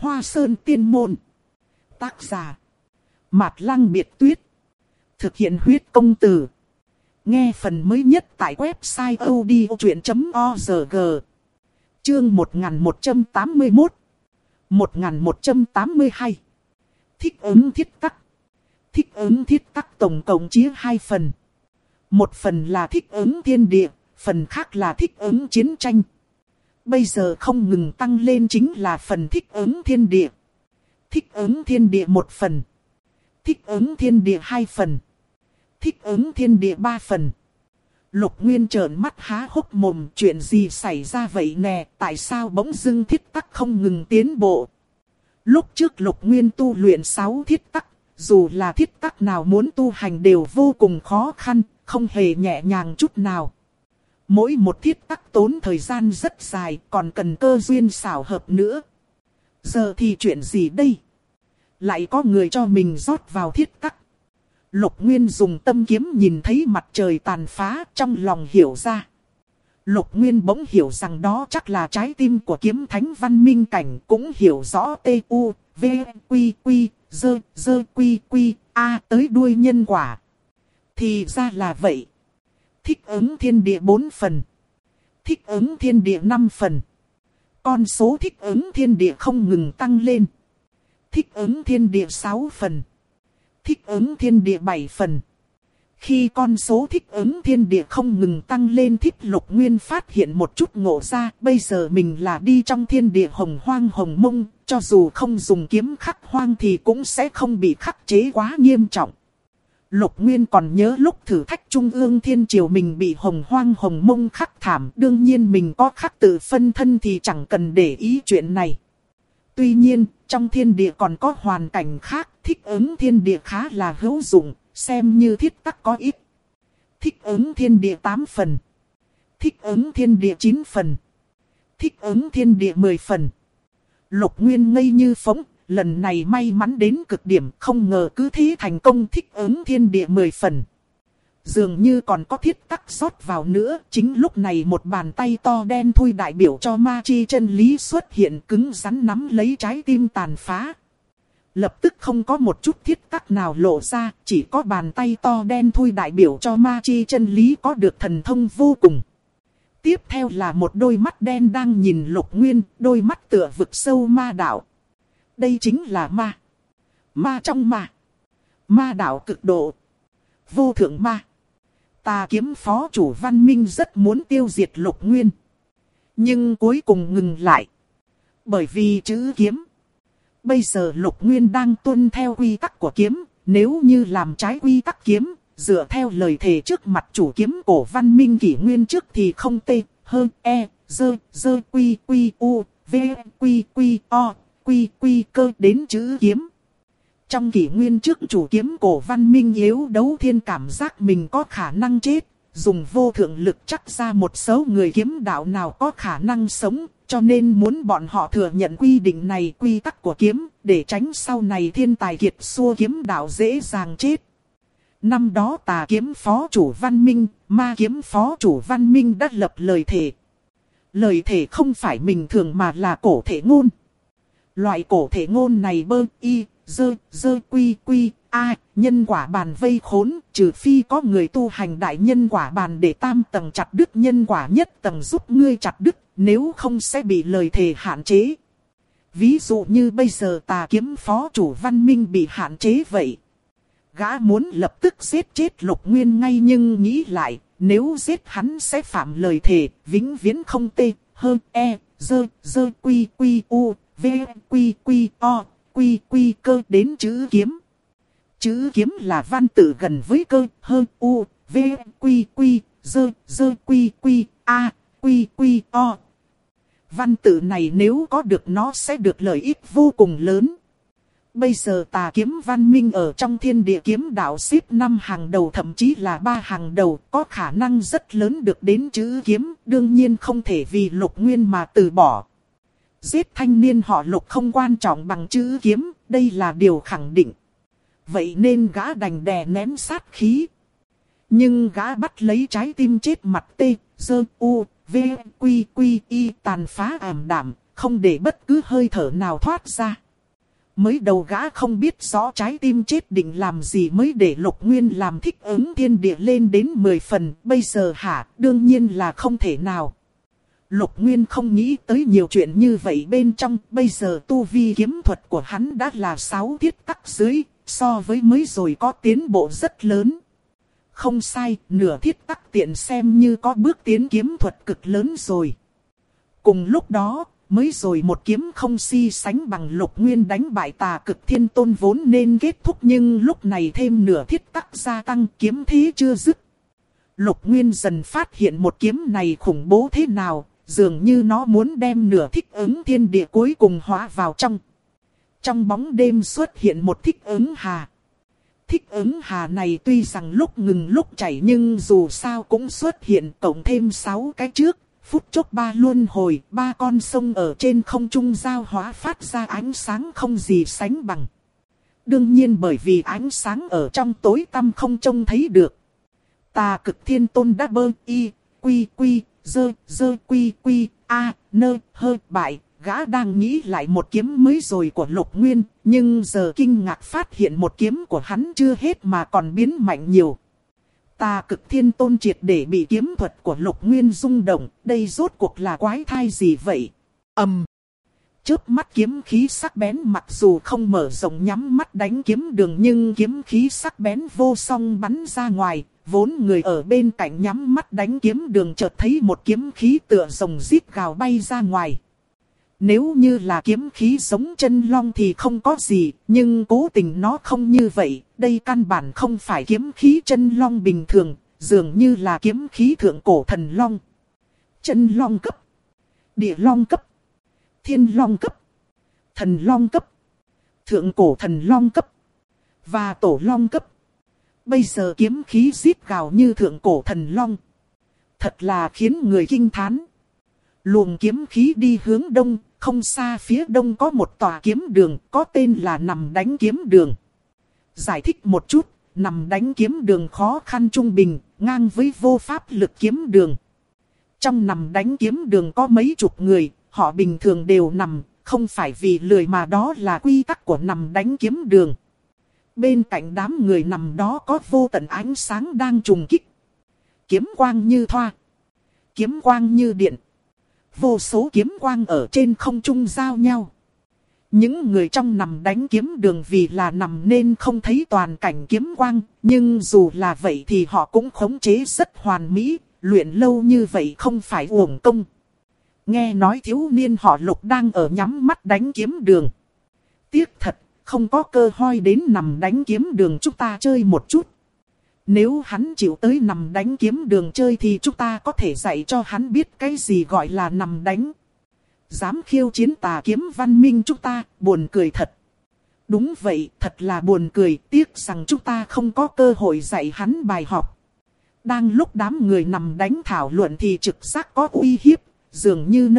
Hoa Sơn Tiên Môn. Tác giả Mạt Lăng Biệt Tuyết. Thực hiện huyết công từ. Nghe phần mới nhất tại website odchuyện.org. Chương 1181 1182. Thích ứng thiết tắc. Thích ứng thiết tắc tổng cộng chia 2 phần. Một phần là thích ứng thiên địa, phần khác là thích ứng chiến tranh. Bây giờ không ngừng tăng lên chính là phần thích ứng thiên địa. Thích ứng thiên địa 1 phần. Thích ứng thiên địa 2 phần. Thích ứng thiên địa 3 phần. Lục Nguyên trợn mắt há hốc mồm, chuyện gì xảy ra vậy nè, tại sao bỗng dưng thiết tắc không ngừng tiến bộ. Lúc trước Lục Nguyên tu luyện 6 thiết tắc, dù là thiết tắc nào muốn tu hành đều vô cùng khó khăn, không hề nhẹ nhàng chút nào. Mỗi một thiết tắc tốn thời gian rất dài, còn cần cơ duyên xảo hợp nữa. Giờ thì chuyện gì đây? Lại có người cho mình rót vào thiết tắc. Lục Nguyên dùng tâm kiếm nhìn thấy mặt trời tàn phá, trong lòng hiểu ra. Lục Nguyên bỗng hiểu rằng đó chắc là trái tim của kiếm thánh văn minh cảnh, cũng hiểu rõ T.U. V. Quy Quy, Dơ, Dơ Quy Quy, A tới đuôi nhân quả. Thì ra là vậy. Thích ứng thiên địa 4 phần. Thích ứng thiên địa 5 phần. Con số thích ứng thiên địa không ngừng tăng lên. Thích ứng thiên địa 6 phần. Thích ứng thiên địa 7 phần. Khi con số thích ứng thiên địa không ngừng tăng lên, Thích Lục Nguyên phát hiện một chút ngộ ra. Bây giờ mình là đi trong thiên địa hồng hoang hồng mông, cho dù không dùng kiếm khắc hoang thì cũng sẽ không bị khắc chế quá nghiêm trọng. Lục Nguyên còn nhớ lúc thử thách Trung ương Thiên Triều mình bị hồng hoang hồng mông khắc thảm. Đương nhiên mình có khắc tự phân thân thì chẳng cần để ý chuyện này. Tuy nhiên, trong thiên địa còn có hoàn cảnh khác, thích ứng thiên địa khá là hữu dụng, xem như thiết tắc có ít. Thích ứng thiên địa 8 phần. Thích ứng thiên địa 9 phần. Thích ứng thiên địa 10 phần. Lục Nguyên ngây như phỗng. Lần này may mắn đến cực điểm, không ngờ cứ thế thành công thích ứng thiên địa 10 phần. Dường như còn có thiết tắc rót vào nữa. Chính lúc này một bàn tay to đen thui đại biểu cho ma chi chân lý xuất hiện, cứng rắn nắm lấy trái tim tàn phá. Lập tức không có một chút thiết tắc nào lộ ra, chỉ có bàn tay to đen thui đại biểu cho ma chi chân lý có được thần thông vô cùng. Tiếp theo là một đôi mắt đen đang nhìn Lục Nguyên, đôi mắt tựa vực sâu ma đạo. Đây chính là ma. Ma trong ma. Ma đạo cực độ. Vô thượng ma. Tà kiếm phó chủ Văn Minh rất muốn tiêu diệt Lục Nguyên. Nhưng cuối cùng ngừng lại. Bởi vì chữ kiếm. Bây giờ Lục Nguyên đang tuân theo quy tắc của kiếm. Nếu như làm trái quy tắc kiếm, dựa theo lời thề trước mặt chủ kiếm cổ Văn Minh kỷ nguyên trước thì không tê, hơn, e, dơ, dơ, quy, quy, u, v, quy, quy, o. Quy quy cơ đến chữ kiếm. Trong kỷ nguyên trước chủ kiếm cổ Văn Minh yếu đấu thiên cảm giác mình có khả năng chết. Dùng vô thượng lực chắc ra một số người kiếm đạo nào có khả năng sống. Cho nên muốn bọn họ thừa nhận quy định này, quy tắc của kiếm. Để tránh sau này thiên tài kiệt xua kiếm đạo dễ dàng chết. Năm đó tà kiếm phó chủ Văn Minh, ma kiếm phó chủ Văn Minh đã lập lời thề. Lời thề không phải bình thường mà là cổ thể ngôn. Loại cổ thể ngôn này bơ y, dơ, dơ quy quy, a, nhân quả bàn vây khốn, trừ phi có người tu hành đại nhân quả bàn để tam tầng chặt đứt nhân quả nhất tầng giúp ngươi chặt đứt, nếu không sẽ bị lời thề hạn chế. Ví dụ như bây giờ tà kiếm phó chủ Văn Minh bị hạn chế vậy. Gã muốn lập tức giết chết Lục Nguyên ngay nhưng nghĩ lại, nếu giết hắn sẽ phạm lời thề, vĩnh viễn không tê, hơn, e, dơ, dơ quy quy u. V, quy, quy, o, quy, quy cơ đến chữ kiếm. Chữ kiếm là văn tự gần với cơ, hơn, u, v, quy, quy, dơ, dơ, quy, quy, a, quy, quy, o. Văn tự này nếu có được nó sẽ được lợi ích vô cùng lớn. Bây giờ tà kiếm Văn Minh ở trong thiên địa kiếm đạo xếp 5 hàng đầu thậm chí là 3 hàng đầu, có khả năng rất lớn được đến chữ kiếm, đương nhiên không thể vì Lục Nguyên mà từ bỏ. Giết thanh niên họ Lục không quan trọng bằng chữ kiếm, đây là điều khẳng định. Vậy nên gã đành đè nén sát khí. Nhưng gã bắt lấy trái tim chết mặt tê, dơ, u, v, quy, quy, y tàn phá ảm đạm, không để bất cứ hơi thở nào thoát ra. Mới đầu gã không biết rõ trái tim chết định làm gì mới để Lục Nguyên làm thích ứng thiên địa lên đến 10 phần, bây giờ hả, đương nhiên là không thể nào. Lục Nguyên không nghĩ tới nhiều chuyện như vậy bên trong, bây giờ tu vi kiếm thuật của hắn đã là 6 thiết tắc dưới, so với mới rồi có tiến bộ rất lớn. Không sai, nửa thiết tắc tiện xem như có bước tiến kiếm thuật cực lớn rồi. Cùng lúc đó, mới rồi một kiếm không si sánh bằng Lục Nguyên đánh bại Tà Cực Thiên Tôn vốn nên kết thúc, nhưng lúc này thêm nửa thiết tắc gia tăng, kiếm thế chưa dứt. Lục Nguyên dần phát hiện một kiếm này khủng bố thế nào, dường như nó muốn đem nửa thích ứng thiên địa cuối cùng hóa vào trong. Trong bóng đêm xuất hiện một thích ứng hà. Thích ứng hà này tuy rằng lúc ngừng lúc chảy nhưng dù sao cũng xuất hiện, cộng thêm 6 cái trước. Phút chốc 3 luân hồi, 3 con sông ở trên không trung giao hóa phát ra ánh sáng không gì sánh bằng. Đương nhiên bởi vì ánh sáng ở trong tối tăm không trông thấy được. Tà Cực Thiên Tôn đã bơ y, quy quy, dơ quy quy, a, nơ, hơ, bại. Gã đang nghĩ lại một kiếm mới rồi của Lục Nguyên, nhưng giờ kinh ngạc phát hiện một kiếm của hắn chưa hết mà còn biến mạnh nhiều. Tà Cực Thiên Tôn triệt để bị kiếm thuật của Lục Nguyên rung động, đây rốt cuộc là quái thai gì vậy? Chớp mắt kiếm khí sắc bén, mặc dù không mở rộng nhắm mắt đánh kiếm đường nhưng kiếm khí sắc bén vô song bắn ra ngoài, vốn người ở bên cạnh nhắm mắt đánh kiếm đường chợt thấy một kiếm khí tựa rồng rít gào bay ra ngoài. Nếu như là kiếm khí giống chân long thì không có gì, nhưng cố tình nó không như vậy, đây căn bản không phải kiếm khí chân long bình thường, dường như là kiếm khí thượng cổ thần long. Chân long cấp, địa long cấp, thiên long cấp, thần long cấp, thượng cổ thần long cấp, và tổ long cấp. Bây giờ kiếm khí rít gào như thượng cổ thần long. Thật là khiến người kinh thán. Luồng kiếm khí đi hướng đông, không xa phía đông có một tòa kiếm đường, có tên là Nằm Đánh Kiếm Đường. Giải thích một chút, Nằm Đánh Kiếm Đường khó khăn trung bình, ngang với Vô Pháp Lực Kiếm Đường. Trong Nằm Đánh Kiếm Đường có mấy chục người, họ bình thường đều nằm, không phải vì lười mà đó là quy tắc của Nằm Đánh Kiếm Đường. Bên cạnh đám người nằm đó có vô tận ánh sáng đang trùng kích. Kiếm quang như thoa, kiếm quang như điện. Vô số kiếm quang ở trên không trung giao nhau. Những người trong Nằm Đánh Kiếm Đường vì là nằm nên không thấy toàn cảnh kiếm quang, nhưng dù là vậy thì họ cũng khống chế rất hoàn mỹ, luyện lâu như vậy không phải uổng công. Nghe nói thiếu niên họ Lục đang ở nhắm mắt đánh kiếm đường. Tiếc thật, không có cơ hội đến Nằm Đánh Kiếm Đường chúng ta chơi một chút. Nếu hắn chịu tới Nằm Đánh Kiếm Đường chơi thì chúng ta có thể dạy cho hắn biết cái gì gọi là nằm đánh. Dám khiêu chiến tà kiếm văn minh chúng ta, buồn cười thật. Đúng vậy, thật là buồn cười, tiếc rằng chúng ta không có cơ hội dạy hắn bài học. Đang lúc đám người nằm đánh thảo luận thì trực giác có uy hiếp, dường như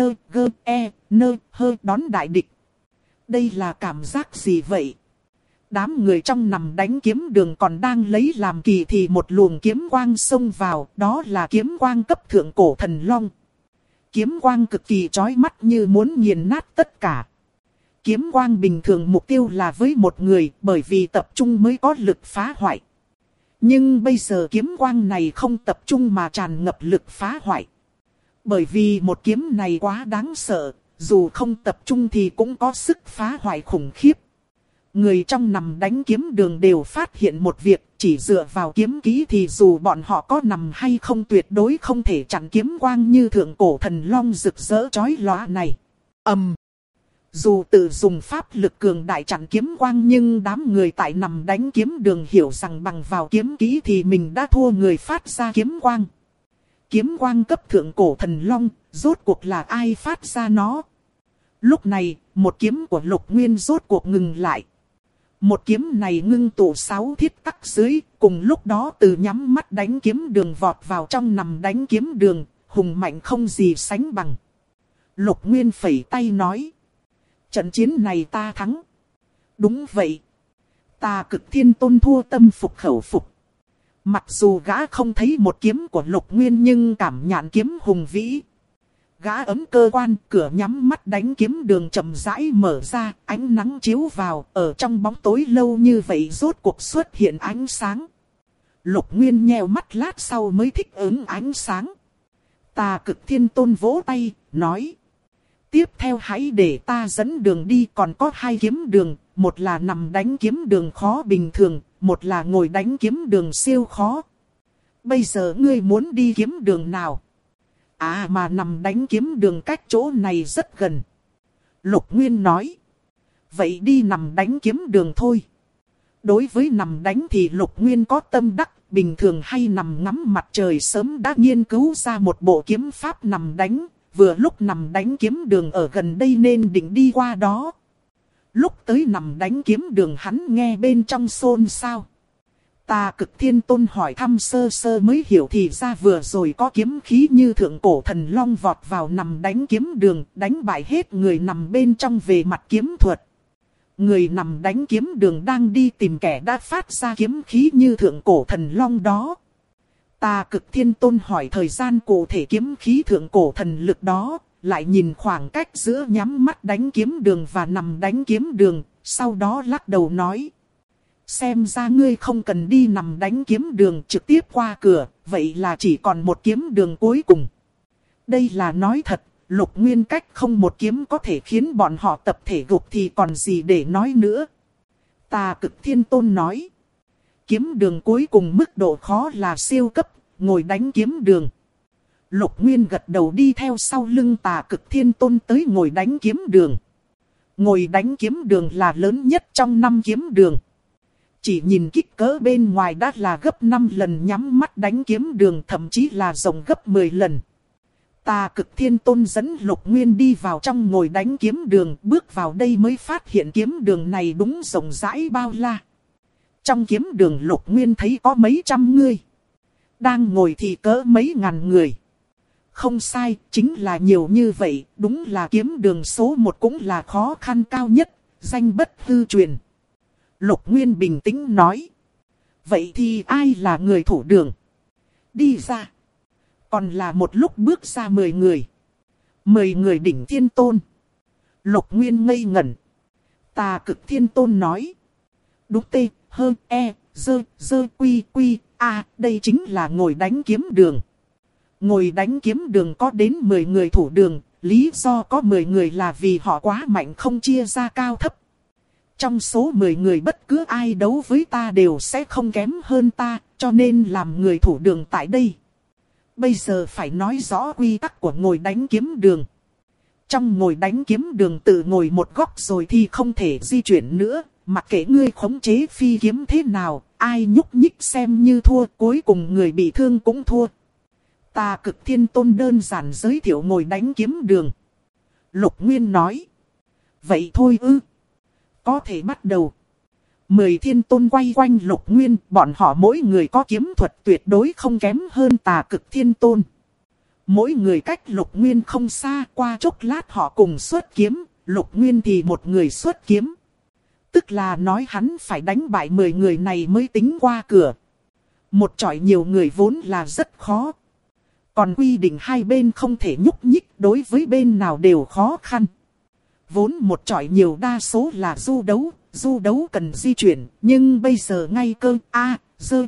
nơ hơ đón đại địch. Đây là cảm giác gì vậy? Đám người trong Nằm Đánh Kiếm Đường còn đang lấy làm kỳ thì một luồng kiếm quang xông vào, đó là kiếm quang cấp thượng cổ thần long. Kiếm quang cực kỳ chói mắt như muốn nghiền nát tất cả. Kiếm quang bình thường mục tiêu là với một người, bởi vì tập trung mới có lực phá hoại. Nhưng bây giờ kiếm quang này không tập trung mà tràn ngập lực phá hoại. Bởi vì một kiếm này quá đáng sợ, dù không tập trung thì cũng có sức phá hoại khủng khiếp. Người trong Nằm Đánh Kiếm Đường đều phát hiện một việc, chỉ dựa vào kiếm kỹ thì dù bọn họ có nằm hay không tuyệt đối không thể chặn kiếm quang như thượng cổ thần long rực rỡ chói lóa này. Dù tự dùng pháp lực cường đại chặn kiếm quang nhưng đám người tại Nằm Đánh Kiếm Đường hiểu rằng bằng vào kiếm kỹ thì mình đã thua người phát ra kiếm quang. Kiếm quang cấp thượng cổ thần long, rốt cuộc là ai phát ra nó? Lúc này, một kiếm của Lục Nguyên rốt cuộc ngừng lại. Một kiếm này ngưng tụ 6 thiết tắc dưới, cùng lúc đó từ nhắm mắt đánh kiếm đường vọt vào trong Nằm Đánh Kiếm Đường, hùng mạnh không gì sánh bằng. Lục Nguyên phẩy tay nói. Trận chiến này ta thắng. Đúng vậy. Tà Cực Thiên Tôn thua tâm phục khẩu phục. Mặc dù gã không thấy một kiếm của Lục Nguyên nhưng cảm nhận kiếm hùng vĩ. gã ấm cơ quan, cửa nhắm mắt đánh kiếm đường chậm rãi mở ra, ánh nắng chiếu vào, ở trong bóng tối lâu như vậy rốt cuộc xuất hiện ánh sáng. Lục Nguyên nheo mắt lát sau mới thích ứng ánh sáng. Tà Cực Thiên Tôn vỗ tay, nói. Tiếp theo hãy để ta dẫn đường đi, còn có 2 kiếm đường, một là nằm đánh kiếm đường khó bình thường, một là ngồi đánh kiếm đường siêu khó. Bây giờ ngươi muốn đi kiếm đường nào? À mà nằm đánh kiếm đường cách chỗ này rất gần. Lục Nguyên nói. Vậy đi nằm đánh kiếm đường thôi. Đối với nằm đánh thì Lục Nguyên có tâm đắc, bình thường hay nằm ngắm mặt trời sớm đã nghiên cứu ra một bộ kiếm pháp nằm đánh. Vừa lúc nằm đánh kiếm đường ở gần đây nên định đi qua đó. Lúc tới nằm đánh kiếm đường hắn nghe bên trong xôn xao. Tà Cực Thiên Tôn hỏi thăm sơ sơ mới hiểu thì ra vừa rồi có kiếm khí như thượng cổ thần long vọt vào nằm đánh kiếm đường, đánh bại hết người nằm bên trong về mặt kiếm thuật. Người nằm đánh kiếm đường đang đi tìm kẻ đã phát ra kiếm khí như thượng cổ thần long đó. Tà Cực Thiên Tôn hỏi thời gian cụ thể kiếm khí thượng cổ thần lực đó, lại nhìn khoảng cách giữa nhắm mắt đánh kiếm đường và nằm đánh kiếm đường, sau đó lắc đầu nói. Xem ra ngươi không cần đi nằm đánh kiếm đường trực tiếp qua cửa, vậy là chỉ còn một kiếm đường cuối cùng. Đây là nói thật, Lục Nguyên cách không một kiếm có thể khiến bọn họ tập thể gục thì còn gì để nói nữa. Tà Cực Thiên Tôn nói. Kiếm đường cuối cùng mức độ khó là siêu cấp, ngồi đánh kiếm đường. Lục Nguyên gật đầu đi theo sau lưng Tà Cực Thiên Tôn tới ngồi đánh kiếm đường. Ngồi đánh kiếm đường là lớn nhất trong 5 kiếm đường. Chỉ nhìn kích cỡ bên ngoài đã là gấp 5 lần nhắm mắt đánh kiếm đường, thậm chí là rộng gấp 10 lần. Tà Cực Thiên Tôn dẫn Lục Nguyên đi vào trong ngồi đánh kiếm đường, bước vào đây mới phát hiện kiếm đường này đúng rộng rãi bao la. Trong kiếm đường Lục Nguyên thấy có mấy trăm người. Đang ngồi thì cỡ mấy ngàn người. Không sai, chính là nhiều như vậy, đúng là kiếm đường số 1 cũng là khó khăn cao nhất, danh bất hư truyền. Lục Nguyên bình tĩnh nói. Vậy thì ai là người thủ đường? Đi ra. Còn là một lúc bước ra 10 người. 10 người đỉnh thiên tôn. Lục Nguyên ngây ngẩn. Tà Cực Thiên Tôn nói. Đúng tê, hơ, e, dơ, quy, đây chính là ngồi đánh kiếm đường. Ngồi đánh kiếm đường có đến 10 người thủ đường, lý do có 10 người là vì họ quá mạnh không chia ra cao thấp. Trong số 10 người bất cứ ai đấu với ta đều sẽ không kém hơn ta, cho nên làm người thủ đường tại đây. Bây giờ phải nói rõ quy tắc của ngồi đánh kiếm đường. Trong ngồi đánh kiếm đường tự ngồi một góc rồi thì không thể di chuyển nữa, mặc kệ ngươi khống chế phi kiếm thế nào, ai nhúc nhích xem như thua, cuối cùng người bị thương cũng thua. Tà Cực Thiên Tôn đơn giản giới thiệu ngồi đánh kiếm đường. Lục Nguyên nói. Vậy thôi ư. Có thể bắt đầu. 10 thiên tôn quay quanh Lục Nguyên, bọn họ mỗi người có kiếm thuật tuyệt đối không kém hơn Tà Cực Thiên Tôn. Mỗi người cách Lục Nguyên không xa, qua chốc lát họ cùng xuất kiếm, Lục Nguyên thì một người xuất kiếm. Tức là nói hắn phải đánh bại 10 người này mới tính qua cửa. Một chọi nhiều người vốn là rất khó. Còn quy định hai bên không thể nhúc nhích, đối với bên nào đều khó khăn. Vốn một chọi nhiều đa số là du đấu cần di chuyển, nhưng bây giờ ngay cơ dơ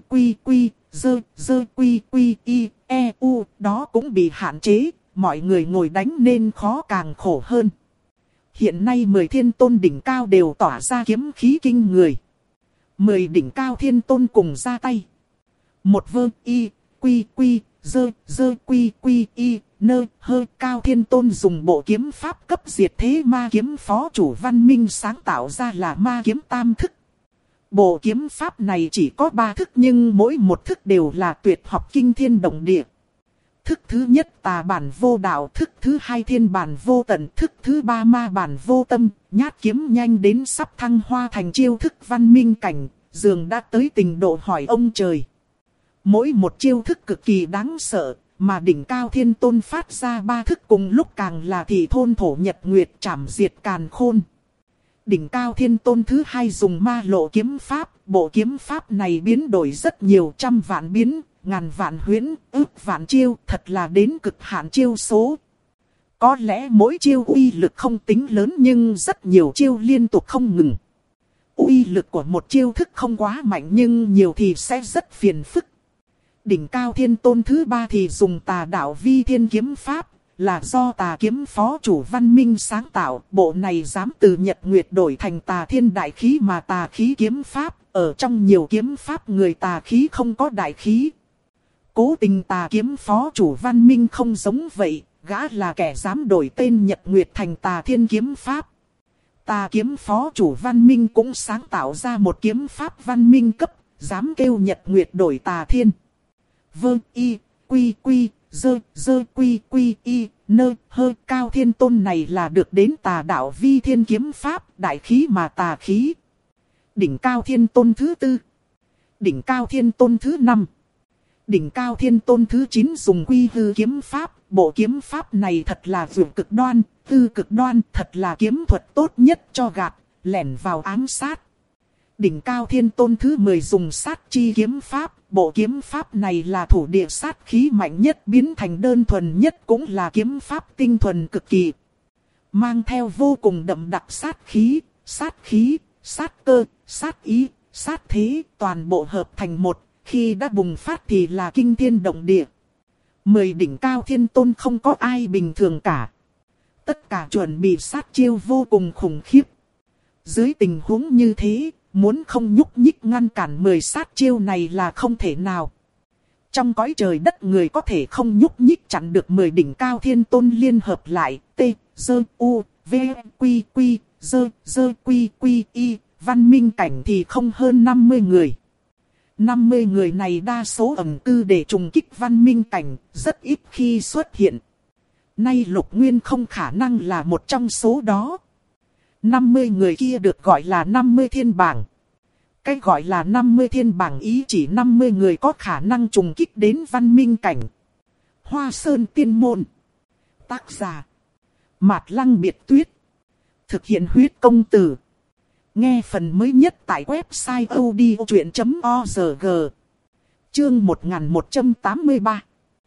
quy i e u đó cũng bị hạn chế, mọi người ngồi đánh nên khó càng khổ hơn. Hiện nay 10 thiên tôn đỉnh cao đều tỏa ra kiếm khí kinh người. 10 đỉnh cao thiên tôn cùng ra tay. Một vơ y quy dơ quy y nơ hơ cao thiên tôn dùng bộ kiếm pháp cấp diệt thế ma kiếm phó chủ văn minh sáng tạo ra là ma kiếm tam thức. Bộ kiếm pháp này chỉ có 3 thức nhưng mỗi một thức đều là tuyệt học kinh thiên động địa. Thức thứ nhất tà bản vô đạo, thức thứ hai thiên bản vô tận, thức thứ ba ma bản vô tâm, nhát kiếm nhanh đến sắp thăng hoa thành chiêu thức văn minh cảnh, dường đã tới tình độ hỏi ông trời. Mỗi một chiêu thức cực kỳ đáng sợ, mà đỉnh cao thiên tôn phát ra 3 thức cùng lúc càng là thị thôn thổ nhật nguyệt trảm diệt càn khôn. Đỉnh cao thiên tôn thứ hai dùng ma lộ kiếm pháp, bộ kiếm pháp này biến đổi rất nhiều, trăm vạn biến, ngàn vạn huyễn, ước vạn chiêu, thật là đến cực hạn chiêu số. Có lẽ mỗi chiêu uy lực không tính lớn nhưng rất nhiều chiêu liên tục không ngừng. Uy lực của một chiêu thức không quá mạnh nhưng nhiều thì sẽ rất phiền phức. Đỉnh Cao Thiên Tôn thứ 3 thì dùng Tà Đạo Vi Thiên Kiếm Pháp, là do Tà Kiếm Phó chủ Văn Minh sáng tạo. Bộ này dám từ Nhật Nguyệt đổi thành Tà Thiên Đại Khí mà Tà Khí Kiếm Pháp. Ở trong nhiều kiếm pháp người Tà Khí không có đại khí. Cố tình Tà Kiếm Phó chủ Văn Minh không giống vậy, gã là kẻ dám đổi tên Nhật Nguyệt thành Tà Thiên Kiếm Pháp. Tà Kiếm Phó chủ Văn Minh cũng sáng tạo ra một kiếm pháp Văn Minh cấp, dám kêu Nhật Nguyệt đổi Tà Thiên. Vơ y, quy quy, dơ quy quy y, nơ hơ. Cao Thiên Tôn này là được đến Tà Đạo Vi Thiên Kiếm Pháp, đại khí mà tà khí. Đỉnh Cao Thiên Tôn thứ 4. Đỉnh Cao Thiên Tôn thứ 5. Đỉnh Cao Thiên Tôn thứ 9 dùng Quy Hư Kiếm Pháp. Bộ kiếm pháp này thật là vượt cực đoan, tư cực đoan, thật là kiếm thuật tốt nhất cho gạt, lẻn vào ám sát. Đỉnh Cao Thiên Tôn thứ 10 dùng Sát Chi Kiếm Pháp. Bộ kiếm pháp này là thủ địa sát khí mạnh nhất, biến thành đơn thuần nhất, cũng là kiếm pháp tinh thuần cực kỳ. Mang theo vô cùng đậm đặc sát khí, sát cơ, sát ý, sát thế, toàn bộ hợp thành một, khi đã bùng phát thì là kinh thiên động địa. 10 đỉnh Cao Thiên Tôn không có ai bình thường cả. Tất cả chuẩn bị sát chiêu vô cùng khủng khiếp. Dưới tình huống như thế, muốn không nhúc nhích ngăn cản 10 sát chiêu này là không thể nào. Trong cõi trời đất người có thể không nhúc nhích chặn được 10 đỉnh Cao Thiên Tôn liên hợp lại. T, dơ, u, v, quy, quy, dơ, quy, quy, y. Văn minh cảnh thì không hơn 50 người. 50 người này đa số ẩn cư để trùng kích văn minh cảnh, rất ít khi xuất hiện. Nay Lục Nguyên không khả năng là một trong số đó. 50 người kia được gọi là 50 thiên bảng. Cái gọi là 50 thiên bảng ý chỉ 50 người có khả năng trùng kích đến văn minh cảnh. Hoa Sơn Tiên Môn. Tác giả Mạt Lăng Biệt Tuyết. Thực hiện huyết công từ. Nghe phần mới nhất tại website odchuyện.org. Chương 1183.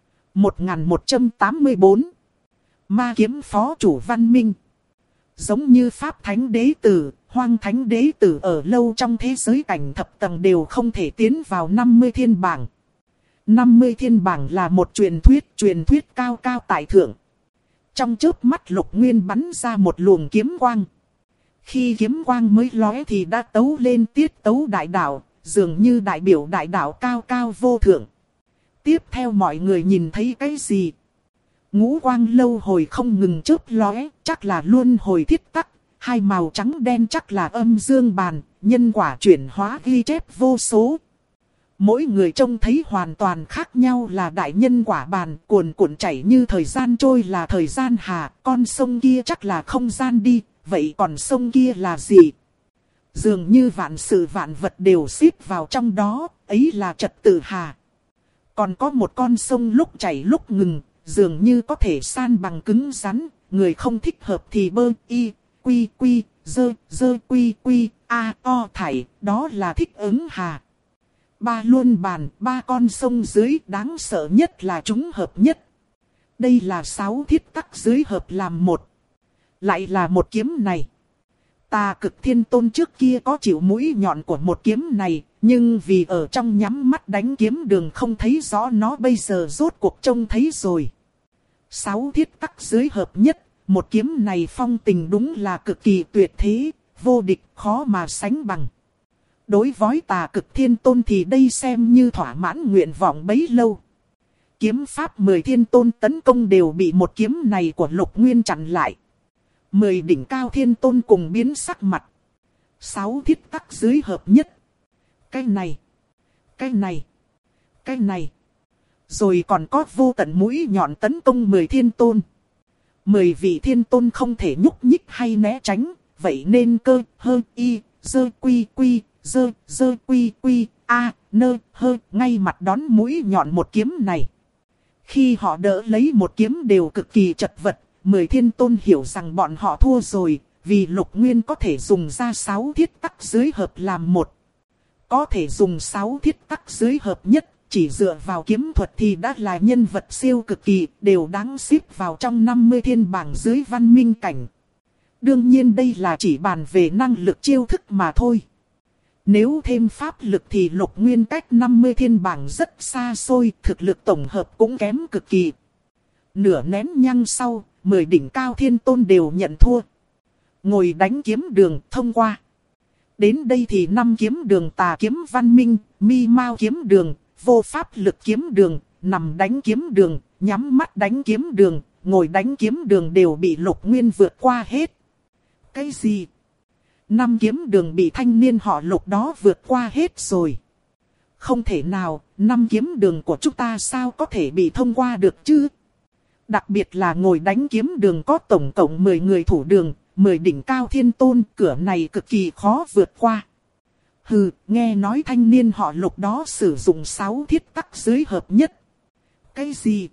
1184. Ma Kiếm Phó chủ Văn Minh. Giống như Pháp Thánh Đế Tử, Hoang Thánh Đế Tử ở lâu trong thế giới cảnh thập tầng đều không thể tiến vào 50 thiên bảng. 50 thiên bảng là một truyền thuyết cao cao tại thượng. Trong chớp mắt Lục Nguyên bắn ra một luồng kiếm quang. Khi kiếm quang mới lóe thì đã tấu lên tiết tấu đại đạo, dường như đại biểu đại đạo cao cao vô thượng. Tiếp theo mọi người nhìn thấy cái gì? Ngũ quang lâu hồi không ngừng chớp lóe, chắc là luân hồi thiết tắc. Hai màu trắng đen chắc là âm dương bàn, nhân quả chuyển hóa ghi chép vô số. Mỗi người trông thấy hoàn toàn khác nhau là đại nhân quả bàn, cuồn cuộn chảy như thời gian trôi là thời gian hà, con sông kia chắc là không gian đi, vậy còn sông kia là gì? Dường như vạn sự vạn vật đều xếp vào trong đó, ấy là trật tự hà. Còn có một con sông lúc chảy lúc ngừng, dường như có thể san bằng cứng rắn, người không thích hợp thì bơ y, quy quy, dơ quy quy, a o thảy, đó là thích ứng hà. Ba luân bàn, ba con sông dưới, đáng sợ nhất là chúng hợp nhất. Đây là 6 thiết tắc dưới hợp làm một. Lại là một kiếm này. Tà Cực Thiên Tôn trước kia có chịu mũi nhọn của một kiếm này, nhưng vì ở trong nhắm mắt đánh kiếm đường không thấy rõ nó, bây giờ rốt cuộc trông thấy rồi. 6 thiết tắc dưới hợp nhất, một kiếm này phong tình đúng là cực kỳ tuyệt thế, vô địch khó mà sánh bằng. Đối với Tà Cực Thiên Tôn thì đây xem như thỏa mãn nguyện vọng bấy lâu. Kiếm pháp 10 thiên tôn tấn công đều bị một kiếm này của Lục Nguyên chặn lại. 10 đỉnh Cao Thiên Tôn cùng biến sắc mặt. 6 thiết tắc dưới hợp nhất. Cái này. Rồi còn có vô tận mũi nhọn tấn công 10 thiên tôn. 10 vị thiên tôn không thể nhúc nhích hay né tránh. Vậy nên cơ, hơ, y, dơ quy quy, dơ quy quy, a, nơ, hơ, ngay mặt đón mũi nhọn một kiếm này. Khi họ đỡ lấy một kiếm đều cực kỳ chật vật. 10 thiên tôn hiểu rằng bọn họ thua rồi, vì Lục Nguyên có thể dùng ra 6 thiết tắc dưới hợp làm một. Có thể dùng 6 thiết tắc dưới hợp nhất, chỉ dựa vào kiếm thuật thì đã là nhân vật siêu cực kỳ, đều đáng xếp vào trong 50 thiên bảng dưới văn minh cảnh. Đương nhiên đây là chỉ bàn về năng lực chiêu thức mà thôi. Nếu thêm pháp lực thì Lục Nguyên cách 50 thiên bảng rất xa xôi, thực lực tổng hợp cũng kém cực kỳ. Nửa nén nhang sau, 10 đỉnh cao thiên tôn đều nhận thua. Ngồi đánh kiếm đường thông qua. Đến đây thì 5 kiếm đường tà kiếm văn minh, mi mao kiếm đường, vô pháp lực kiếm đường, nằm đánh kiếm đường, nhắm mắt đánh kiếm đường, ngồi đánh kiếm đường đều bị Lục Nguyên vượt qua hết. Cái gì? 5 kiếm đường bị thanh niên họ Lục đó vượt qua hết rồi. Không thể nào, 5 kiếm đường của chúng ta sao có thể bị thông qua được chứ? Đặc biệt là ngồi đánh kiếm đường có tổng cộng 10 người thủ đường, 10 đỉnh cao thiên tôn, cửa này cực kỳ khó vượt qua. Hừ, nghe nói thanh niên họ Lục đó sử dụng 6 thiết tắc dưới hợp nhất. Cái gì?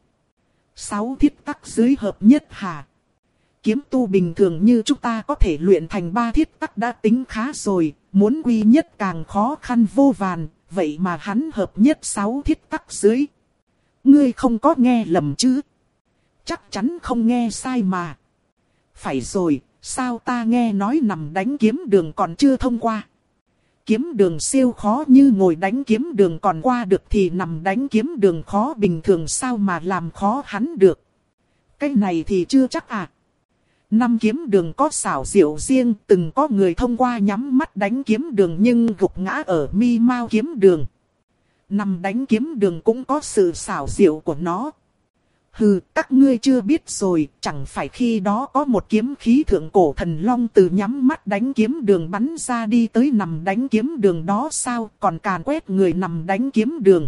6 thiết tắc dưới hợp nhất hả? Kiếm tu bình thường như chúng ta có thể luyện thành 3 thiết tắc đã tính khá rồi, muốn quy nhất càng khó khăn vô vàn, vậy mà hắn hợp nhất 6 thiết tắc dưới. Ngươi không có nghe lầm chứ? Chắc chắn không nghe sai mà. Phải rồi, sao ta nghe nói nằm đánh kiếm đường còn chưa thông qua? Kiếm đường siêu khó như ngồi đánh kiếm đường còn qua được thì nằm đánh kiếm đường khó bình thường sao mà làm khó hắn được? Cái này thì chưa chắc à. 5 kiếm đường có xảo diệu riêng, từng có người thông qua nhắm mắt đánh kiếm đường nhưng gục ngã ở mi mao kiếm đường. Nằm đánh kiếm đường cũng có sự xảo diệu của nó. Hừ, các ngươi chưa biết rồi, chẳng phải khi đó có một kiếm khí thượng cổ thần long từ nhắm mắt đánh kiếm đường bắn ra đi tới nằm đánh kiếm đường đó sao, còn càn quét người nằm đánh kiếm đường.